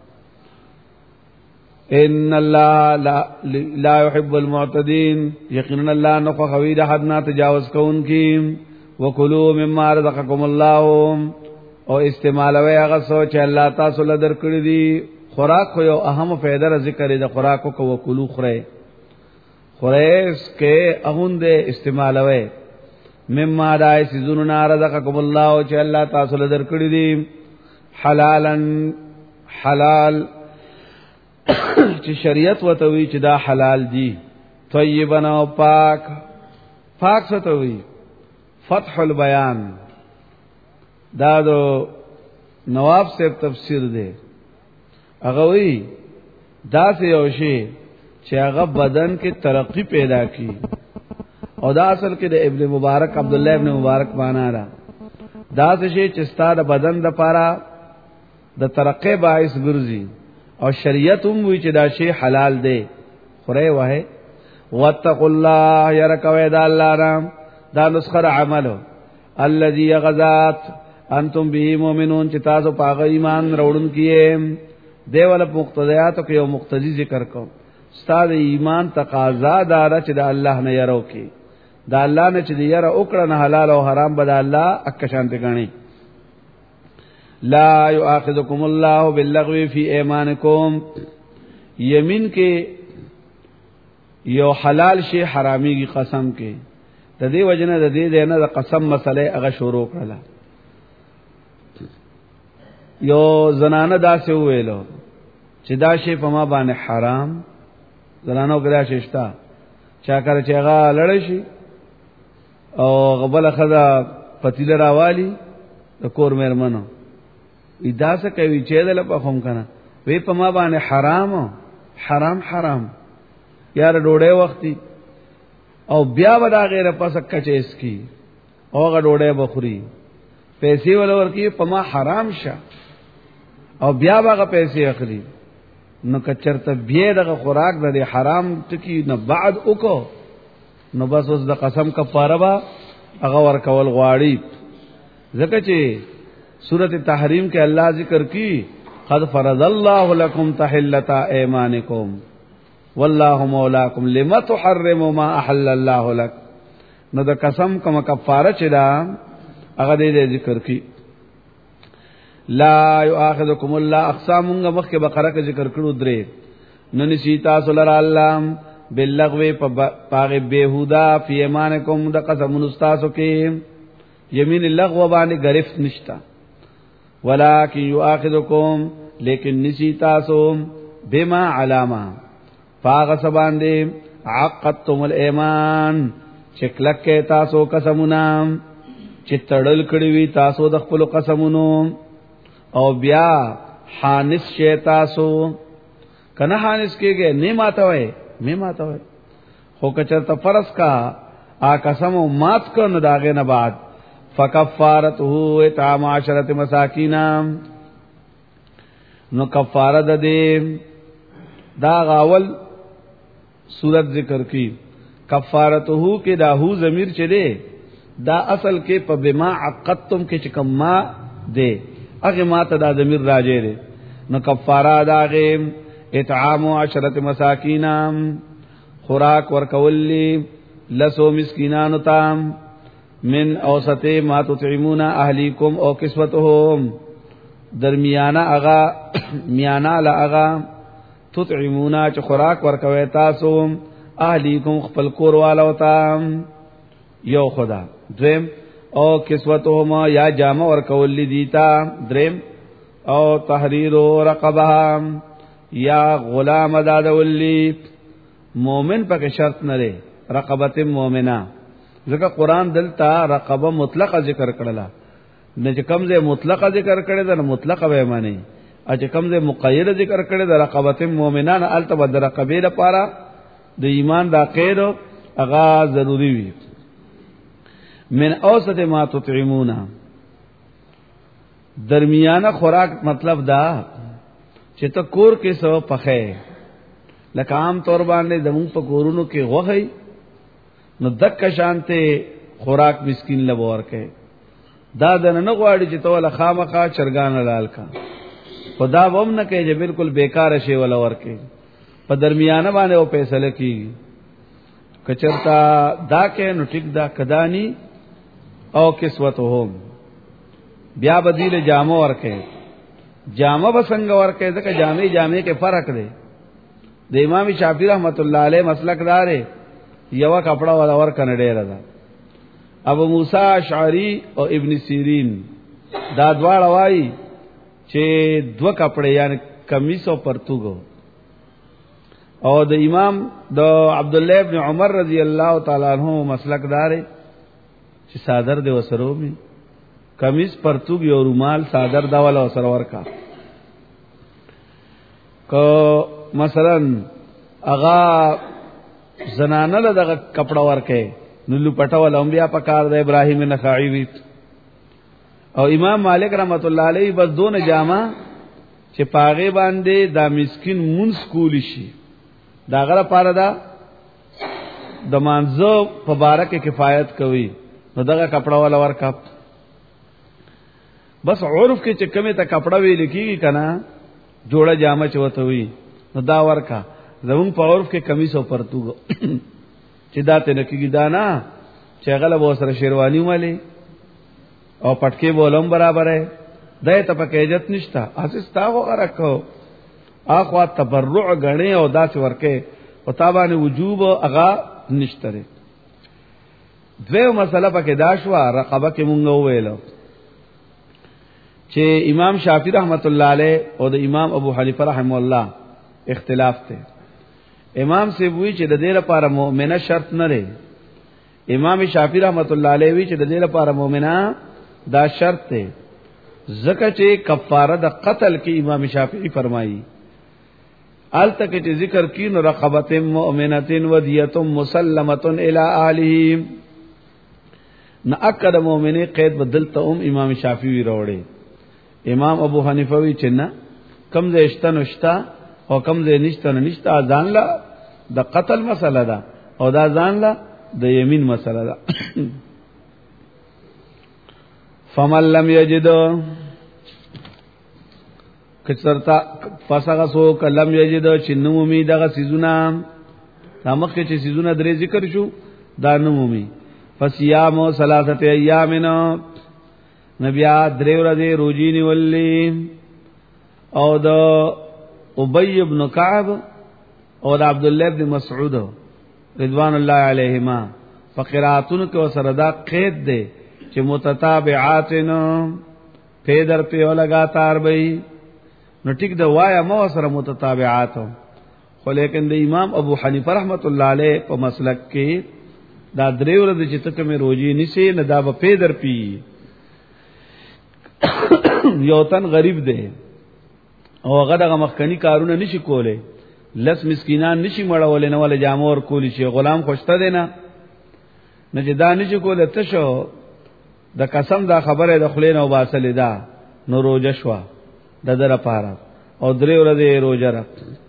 ان الله لا يحب المعتدين یقینا الله نو خوي د حدنا تجاوز کوونکی. وکلوا مما رزقكم الله او استعمالوي هغه سوچ الله تاسو له درکړي دي. خوراک خو یو اهم فائدہ ذکر دی خوراکو کو وکلو خوریس کې اغوند استعمالوي مما دای سيزون رزقكم الله چې الله تاسو له درکړي دي حلالن حلال چې شریعت وتوي چې دا حلال دي طیبن او پاک. پاک ستوي فتح البیان دا دو نواب صاحب تفسیر دی. هغه وی دا سه یو شی چې هغه بدن کې ترقی پیدا کی او دا اصل کې د ابن مبارک عبد الله ابن مبارک معنا را دا څه شی چې ستاره بدن د پاره د ترقی باعث ګرځي او شریعت هم وی چې دا شی حلال دی. خوره وه واتقوا الله يرکوي دا الله رام دا نسخه عملو الذي غزات انتم به مؤمنون چې تاسو پاغه ایمان وروړون کیه. دیول مقتضیات کې یو مقتضی ذکر کو استاد ایمان تقاضا دار چې د الله نه يرو کی دا الله نه چې یره وکړه نه حلال او حرام به د الله اک شانته غني. لا يؤاخذكم الله باللغو في ايمانكم یمین کې یو حلال شی حرامي کی قسم کې د دې وجنه د دې نه د قسم مسله هغه شروع کړه. یو زنانه داسې ویلو چې دا شی په ما باندې حرام زنانو کې دا ششتا چا کار چې هغه لړ شي او غبل خدا پتیله راوالی د کور مېرمنو ادا څه کوي چې دل په هم کنه وی په ما باندې حرام حرام یار ډوډۍ وختي او بیا ودا غیره پس کچېس کی اوغه ډوډۍ بخوري پیسې ولور کی په ما حرام شه او بیا هغه پیسې اخلي نو کچرته بیا دغه خوراک د حرام ټکی نه بعد وکړو نو بس اوس د قسم کفاره با هغه ور کول غواړي ځکه چې سورۃ تحریم کے اللہ ذکر کی قد فرض اللہ لکم تحلۃ ایمانکم واللہ مولاکم لم تحرم ما احل اللہ لک. نو د قسم کوم کفاره چدا هغه دې ذکر کی. لا یؤاخذکم الله اقسامغه مخکې بقره کې ذکر کړو درې نو نسیتا صلی الله باللغو پاغ بهودا فی ایمانکم د قسم نستاسو کې یمین اللغو باندې گرفت نشتا ولکن یؤاخذکم لیکن نسیتاسو بما علامه پاغ سباندې عقدتم الایمان چکلک کې تاسو قسمونه چې تړل کړی وی تاسو د خپل قسمونو او بیا حانس شي تاسو کنه حانس کېږي نه ماته وای خو کچرته فرض کا آ قسم مات کو نه داغه نه بعد فکفارته اطعام 10 مساکین نو کفاره ده دې دا غاول صورت ذکر کی کفارته کې دا هو ضمیر چي دي دا اصل کې په بما عقدتم کې چکم ما دے اگه ما ته دا ضمیر راځي دي نو کفاره داغه اطعام 10 مساکین خوراک ورکولی لسو مسکینانو تام من اوسط ما تطعمون اهلیکم او کسوتهم درمیانه اغا میانا لا اغا تطعمون چې خوراک ورکوي تاسو اهلیکم خپل کور والو تام یو خدا دریم او کسوتهم یا جامه ورکولی دیتا دریم او تحریر رقبه یا غلام دادولی مومن پک شرط نره رقبت مومنه ځکه قران دلته رقبه مطلقه ذکر کړله نه چې کمزه مطلقه ذکر کړي دا مطلقه به معنی ا چې کمزه مقید ذکر کړي دا رقبت مومنان الته بد رقبه لپاره د ایمان دا قید اغا ضروری وي من اوسط ما تطعمون درمیانه خوراک مطلب دا چې ته کور کې سو پخې لکه عام طور باندې زمون په کورونو کې غوخی نو دک شانته خوراک مسکین لبور کې دا د نه غواړي چې توله خامخا چرګان لال کا خدا ووم نه کې چې بالکل بیکار شي ولا ورکه په درمیانه باندې او فیصله کیږي کچرتا دا کې نو ټیک دا کدانی او کسوتهم بیا بدیل جامو ورکه جامه بسنګ ورکه ځکه جامې کې فرق دی د امام شافعی رحمت الله علیه مسلک دار یو کپڑا ولا ور کنه ډیر ده ابو موسی اشعری او ابن سیرین دا دواړه وایي چې دو کپڑے یعنی کمیس او پرتوګو او د امام د عبد الله ابن عمر رضی الله تعالی عنہ مسلک دار چې صادر دی وسرو می کمیس پرتوګ یو رومال صادر دا ولا وسر ورکا کو مثلا اغا زنانه له دغه کپڑا ورکه نو پټول انبیاء پکار د ابراهیم نخعی وی او امام مالک رحمت الله علیه بس دون جامه چې پاغه باندې دا مسکین مونږ کول شي دا غره پاره دا د مانزو په باره کې کفایت کوي نو دغه کپڑا ولا ورکا بس عرف کې چې کمه ته کپڑا ویل کیږي کنه جوړه جامه چوته وي نو دا ورکا زمون په عرف کې کمیس او پرتوګ چې دا ته نکیږي دا نه چې غلب وسره شیروانی مالي او پټکي بولم برابر ہے دای ته پکې عزت نشتا اساس تاغه ورکو اخوا تبرع غنی او داس ورکه او تابانه وجوب اغا نشتره دوی مسله پکې داشوا رقبه کې مونږ ویلو چې امام شافعی رحمت الله علیه او د امام ابو حنیفه رحم الله اختلاف ته امام سی وی چې د دې لپاره مؤمنه شرط نه لري امام شافعی رحمت الله علیه وی چې د دې لپاره مؤمنه دا شرط ته زکه چې کفاره د قتل کې امام شافعی فرمایي آل تک چې ذکر کین رقبه مؤمنه ودیه مسلمه الی اهله ناکد مؤمنه قید بدلته امام شافعی وروړي امام ابو حنیفه وی چې نه کم زه اشتنشتا او کم زه نشتا ځان لا د قتل مسله ده او دا ځان لا د یمین مسله ده فمن لم یجد کچرتا فسغه سو کلم یجد چنمومی دغه سيزونه دمخ کې چې سيزونه درې ذکر شو دا نمومی فصيام ثلاثه ايامنا نبیا درې ورځې روزي نیولې او د ابي ابن كعب او د عبد الله ابن مسعود رضوان الله علیهما فقراتن کو سردا قید دے چې متتابعاتن په در په لگاتار وي نو ټیک د وایا مو سره متتابعات خو لیکن د امام ابو حنیفه رحمت الله علیه په مسلک کې دا درې ورځې چې تک مې روزي نسی نه دا په در پی یو تن غریب دی او هغه دغه مخکنی کارونه نشي کوله لس مسکینان نشي مړول نه ول جامور کولی شي غلام خوشته دی نه چې دا نشي کوله ته شو د قسم دا خبره د خلینو وباسل دا نو روزه شو د در پاره او درې ورځې روزه را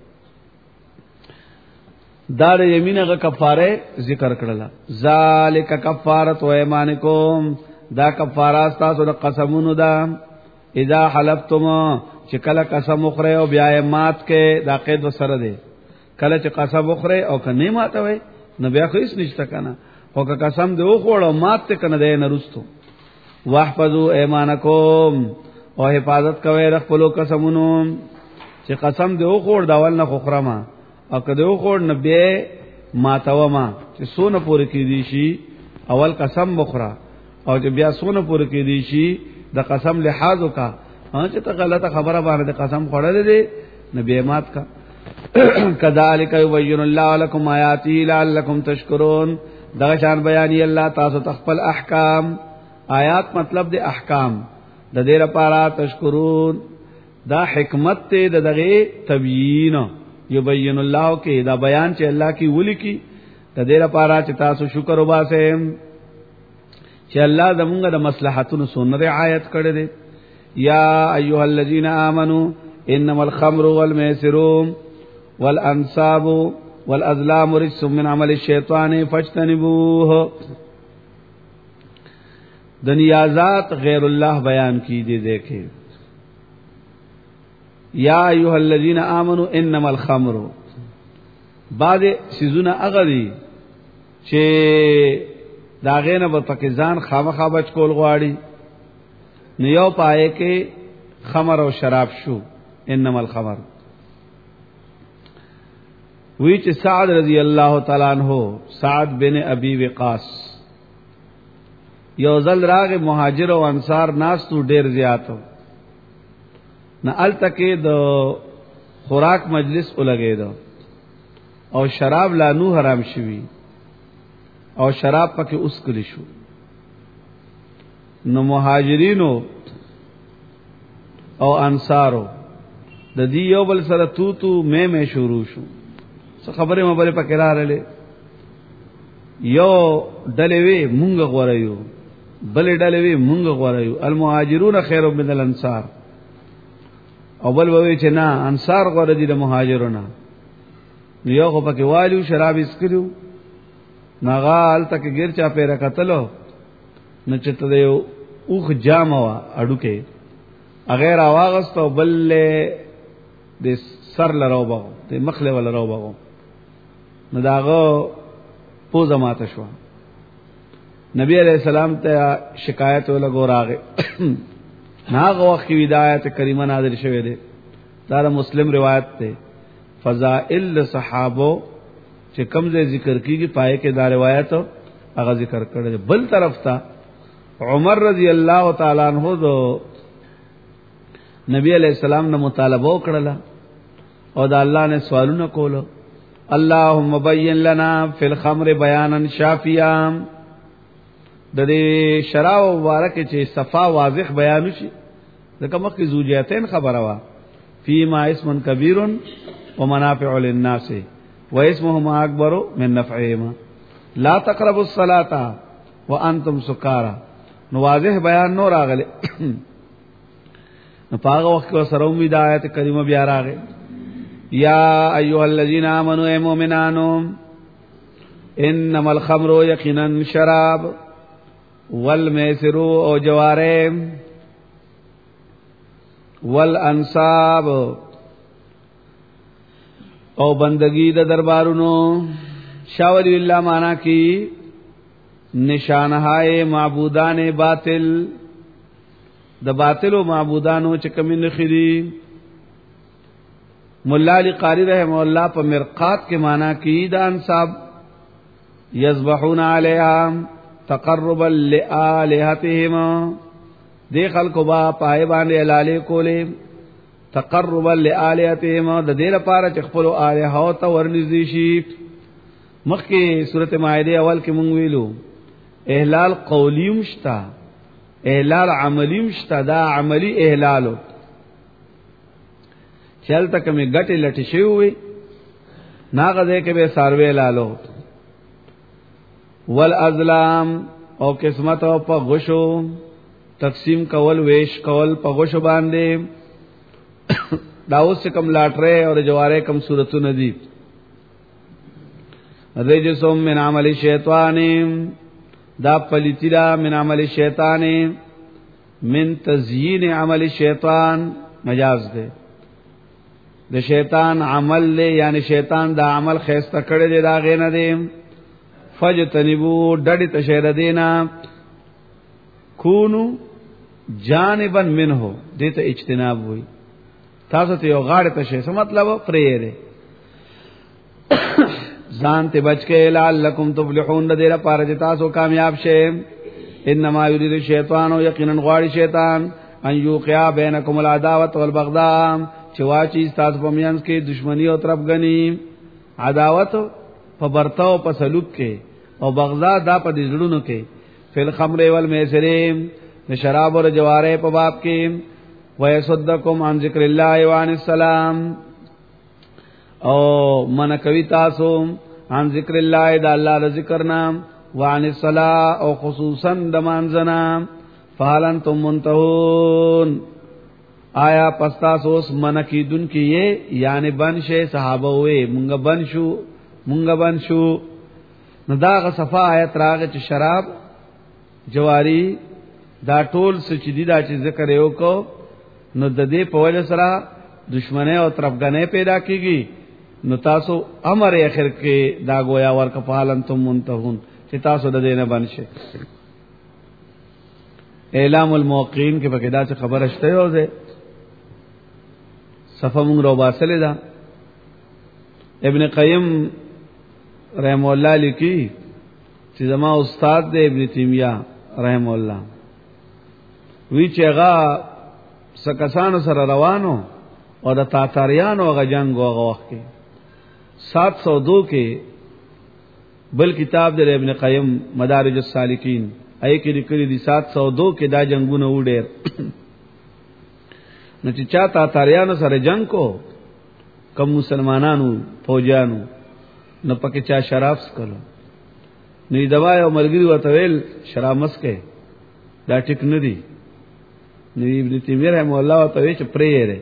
دا د یمینه کفاره ذکر کړل ذالک کفاره ایمانکم دا کفاره تاسو د قسمونو دا اذا حلفتم چې کله قسم مخره او بیا مات کې دا قید وسره دی کله چې قسم مخره او کنه ماته وي نو بیا خو هیڅ نشته کنه او که قسم دی او خوړو مات ته کنه دی نه رستو واحفظوا ایمانکم او حفاظت کوي د خپل قسمونو چې قسم دی او خوړ دا ول نه خوخرما او که دی او خوړ نه به ماتوا ما چې سونه پوره کې دي شي اول قسم مخره او چې بیا سونه پوره کې دي شي د قسم لحاظ وکا چې ته غلطه خبره باندې قسم خوړل دي نبی مات کا کذالک یبین الله لكم آیاتی لعلکم تشکرون دا شان بیانی الله تاسو تخپل احکام آیات مطلب د احکام د دې لپاره تشکرون دا حکمت ته دغه تبیین یبین الله کې دا بیان چې الله کی ولي کی د دې لپاره چې تاسو شکر وباسئ چې الله زمونږ د مصلحتونو سونه رعایت کړی دی یا ایها الذین آمنوا انما الخمر والمیسر والانصاب والازلام رجس من عمل الشیطان فاجتنبوه دنیازات غیر اللہ بیان کی دے دیکھیں یا ایها الذین آمنوا انما الخمر بعد سيزونه اغدي چې داغه نه په پاکستان خامخا بچ کول غواړي نیو پائے کې خمر او شراب شو انما الخمر وی چې سعد رضی الله تعالی عنہ سعد بن ابي وقاص یو ځل راغ مهاجر او انصار ناس تو ډیر زیاتو نه ال تکې د خوراک مجلس ولګې دو او شراب لا نو حرام شوی او شراب پکې اوس کلی شو نو مهاجرینو او انصارو د دې یو بل سره تو مې شروع شو څه خبره مبره پکې راغله یو دلوي مونږ غوړایو بل دلوي مونږ غوړایو المهاجرون خیر من الانصار او بل وی چې نه انصار غوړه دي د مهاجرونو یو خو پکې والو شراب اسکرو نغال تک غیر چا پیرا قتلو نو چې ته یو اوخ جاموا اډو کې اغیر اواغست او بل د سر لراو باو د مخله ول راو باو نو داغه پوزه ماته شو نبی علیہ السلام ته شکایت ولګو راغه ناغه وخت ہدایت کریمه نازل شوه ده دا مسلم روایت ته فضائل صحابو چې کمزې ذکر کیږي پای کې دا روایت هغه ذکر کړل بل طرف ته عمر رضی الله تعالی عنہ دو نبی علیہ السلام نے مطالبه وکړه او دا الله نے سوالونه کولو اللهم بین لنا فی الخمر بیانا شافیا د دې شراب مبارک چې صفا واضح بیان شي ځکه مخکې زوجیتین خبره وا فیما اسم کبیر ومنافع للناس واسمهما اکبر من نفعهما لا تقربوا الصلاة وانتم سکارى نو واضح بیان نو راغله نو پاغه وخت سره امید آیت کریمه بیا راغله یا ایها الذین آمنوا ای مؤمنانو انما الخمر یقینا شراب والمیسر او جواره والانصاب او بندگی د دربارونو. شاولی اللہ مانا کی نشانہائے معبودان باطل، د باطل و معبودانو چکمی نخری. مولا علی قاری رحمہ اللہ پا مرقات کے مانا کی دا انصاب یذبحون علیہا تقربا لآلہتہم، دے خلق با پائے باندے علالے کولے تقربا لآلہتہم، دا دیر پارا چخپلو آلہو تا ورنزدیشی. مخی صورت مائدے اول کے منگویلو احلال قولیم شتا احلال عملیم شتا، دا عملی احلالو چل تک میں گٹی لٹی شوی ناغذے کے بے ساروے لالو. والازلام او قسمت او پا غشو تقسیم کول ویش کول پا غشو باندے داؤس سے کم لاٹرے اور جوارے کم صورتو ندیب. رجسم من عمل شیطان، دا پلیتی دا من عمل شیطان، من تزیین عمل شیطان مجاز دے، دا شیطان عمل دے یعنی شیطان دا عمل خیستہ کڑے دے دا غینا دے. فجتنبو ڈڑی تشیر دینا، کونو جانبا منہو دیتا اجتناب ہوئی، تاسو تیو غاڑی تشیر سے مطلب پرے دے زانتے بچ کے لعلکم تفلحون دیر پارا جتاسو کامیاب شے. انما یرید الشیطان و یقینا غواړي شیطان ان یوقع بینکم العداوت والبغضاء، چواچی استاس پمینس کے دشمنی اور طرف گنی، عداوت په برتاو په سلوک کې او بغضاء دا په دزړونو کې. فی الخمر والمیسر، د شراب او جواره په باب کې. ویصدکم عن ذکر الله وعن السلام، او من کوي تاسو عن ذکر الله دا الله د ذکر نام، وعن الصلاة او خصوصا د مانځنا. فهل انتم منتهون، آیا پستا سوس من کی دن کی یہ یعنی بن شے صحابہ ہوئے مونگا بن شو نداغ صفا آیت راغ چ شراب جواری دا ټول سچدی دا چې ذکر یو کو نو د دې په وجه سره دشمنه او طرفګنې پیدا کیږي. نو تاسو امر اخر کې دا گویا ورک پالن تم منتهون چې تاسو د دې نه بنشه. اعلام الموقعین کې پکې دا څه خبره شته یو ده صفه مونږ رو باسلې ده. ابن قیم رحم الله لیکي چې زما استاد دی ابن تیمیہ رحم الله وی چې هغه سکسانو سره روانو او د تاتاریانو هغه جنگ هغه وخت کې 702 کې بل کتاب د ابن قیم مدارج السالکین ای کې لیکلي دي 702 کې دا جنگونه وډیر نو چې چا تاتاریانو سره جنگ کو کم مسلمانانو فوجانو نو پکې چا شراب سکلو نو دوا او ملګری وته ویل شراب مسکه دا ټیک نه دی. نو ابن تیمیہ رحم الله وته وی چې پرې یې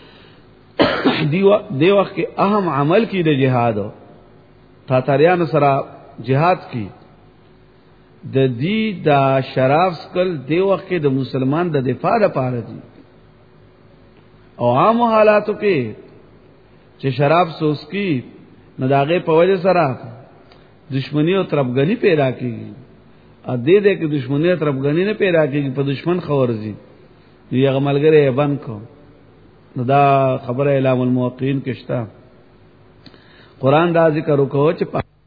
دی وخت کې اهم عمل کی د جهاد تاتاریانو سره جهاد کی د دې دا شراب سکل دی وخت کې د مسلمان د دفاع لپاره دي او عام حالاتو کې چې شراب سوس کی نو داغه په وجه سره دشمنی او طرفګنی پیدا کیږي. ا دې دې کې دشمنی او طرفګنی نه پیدا کیږي په دشمن خورځي یو غملګره بند کو. نو دا خبره اعلام الموقعین کې شته. قران دا ذکر وکړو چې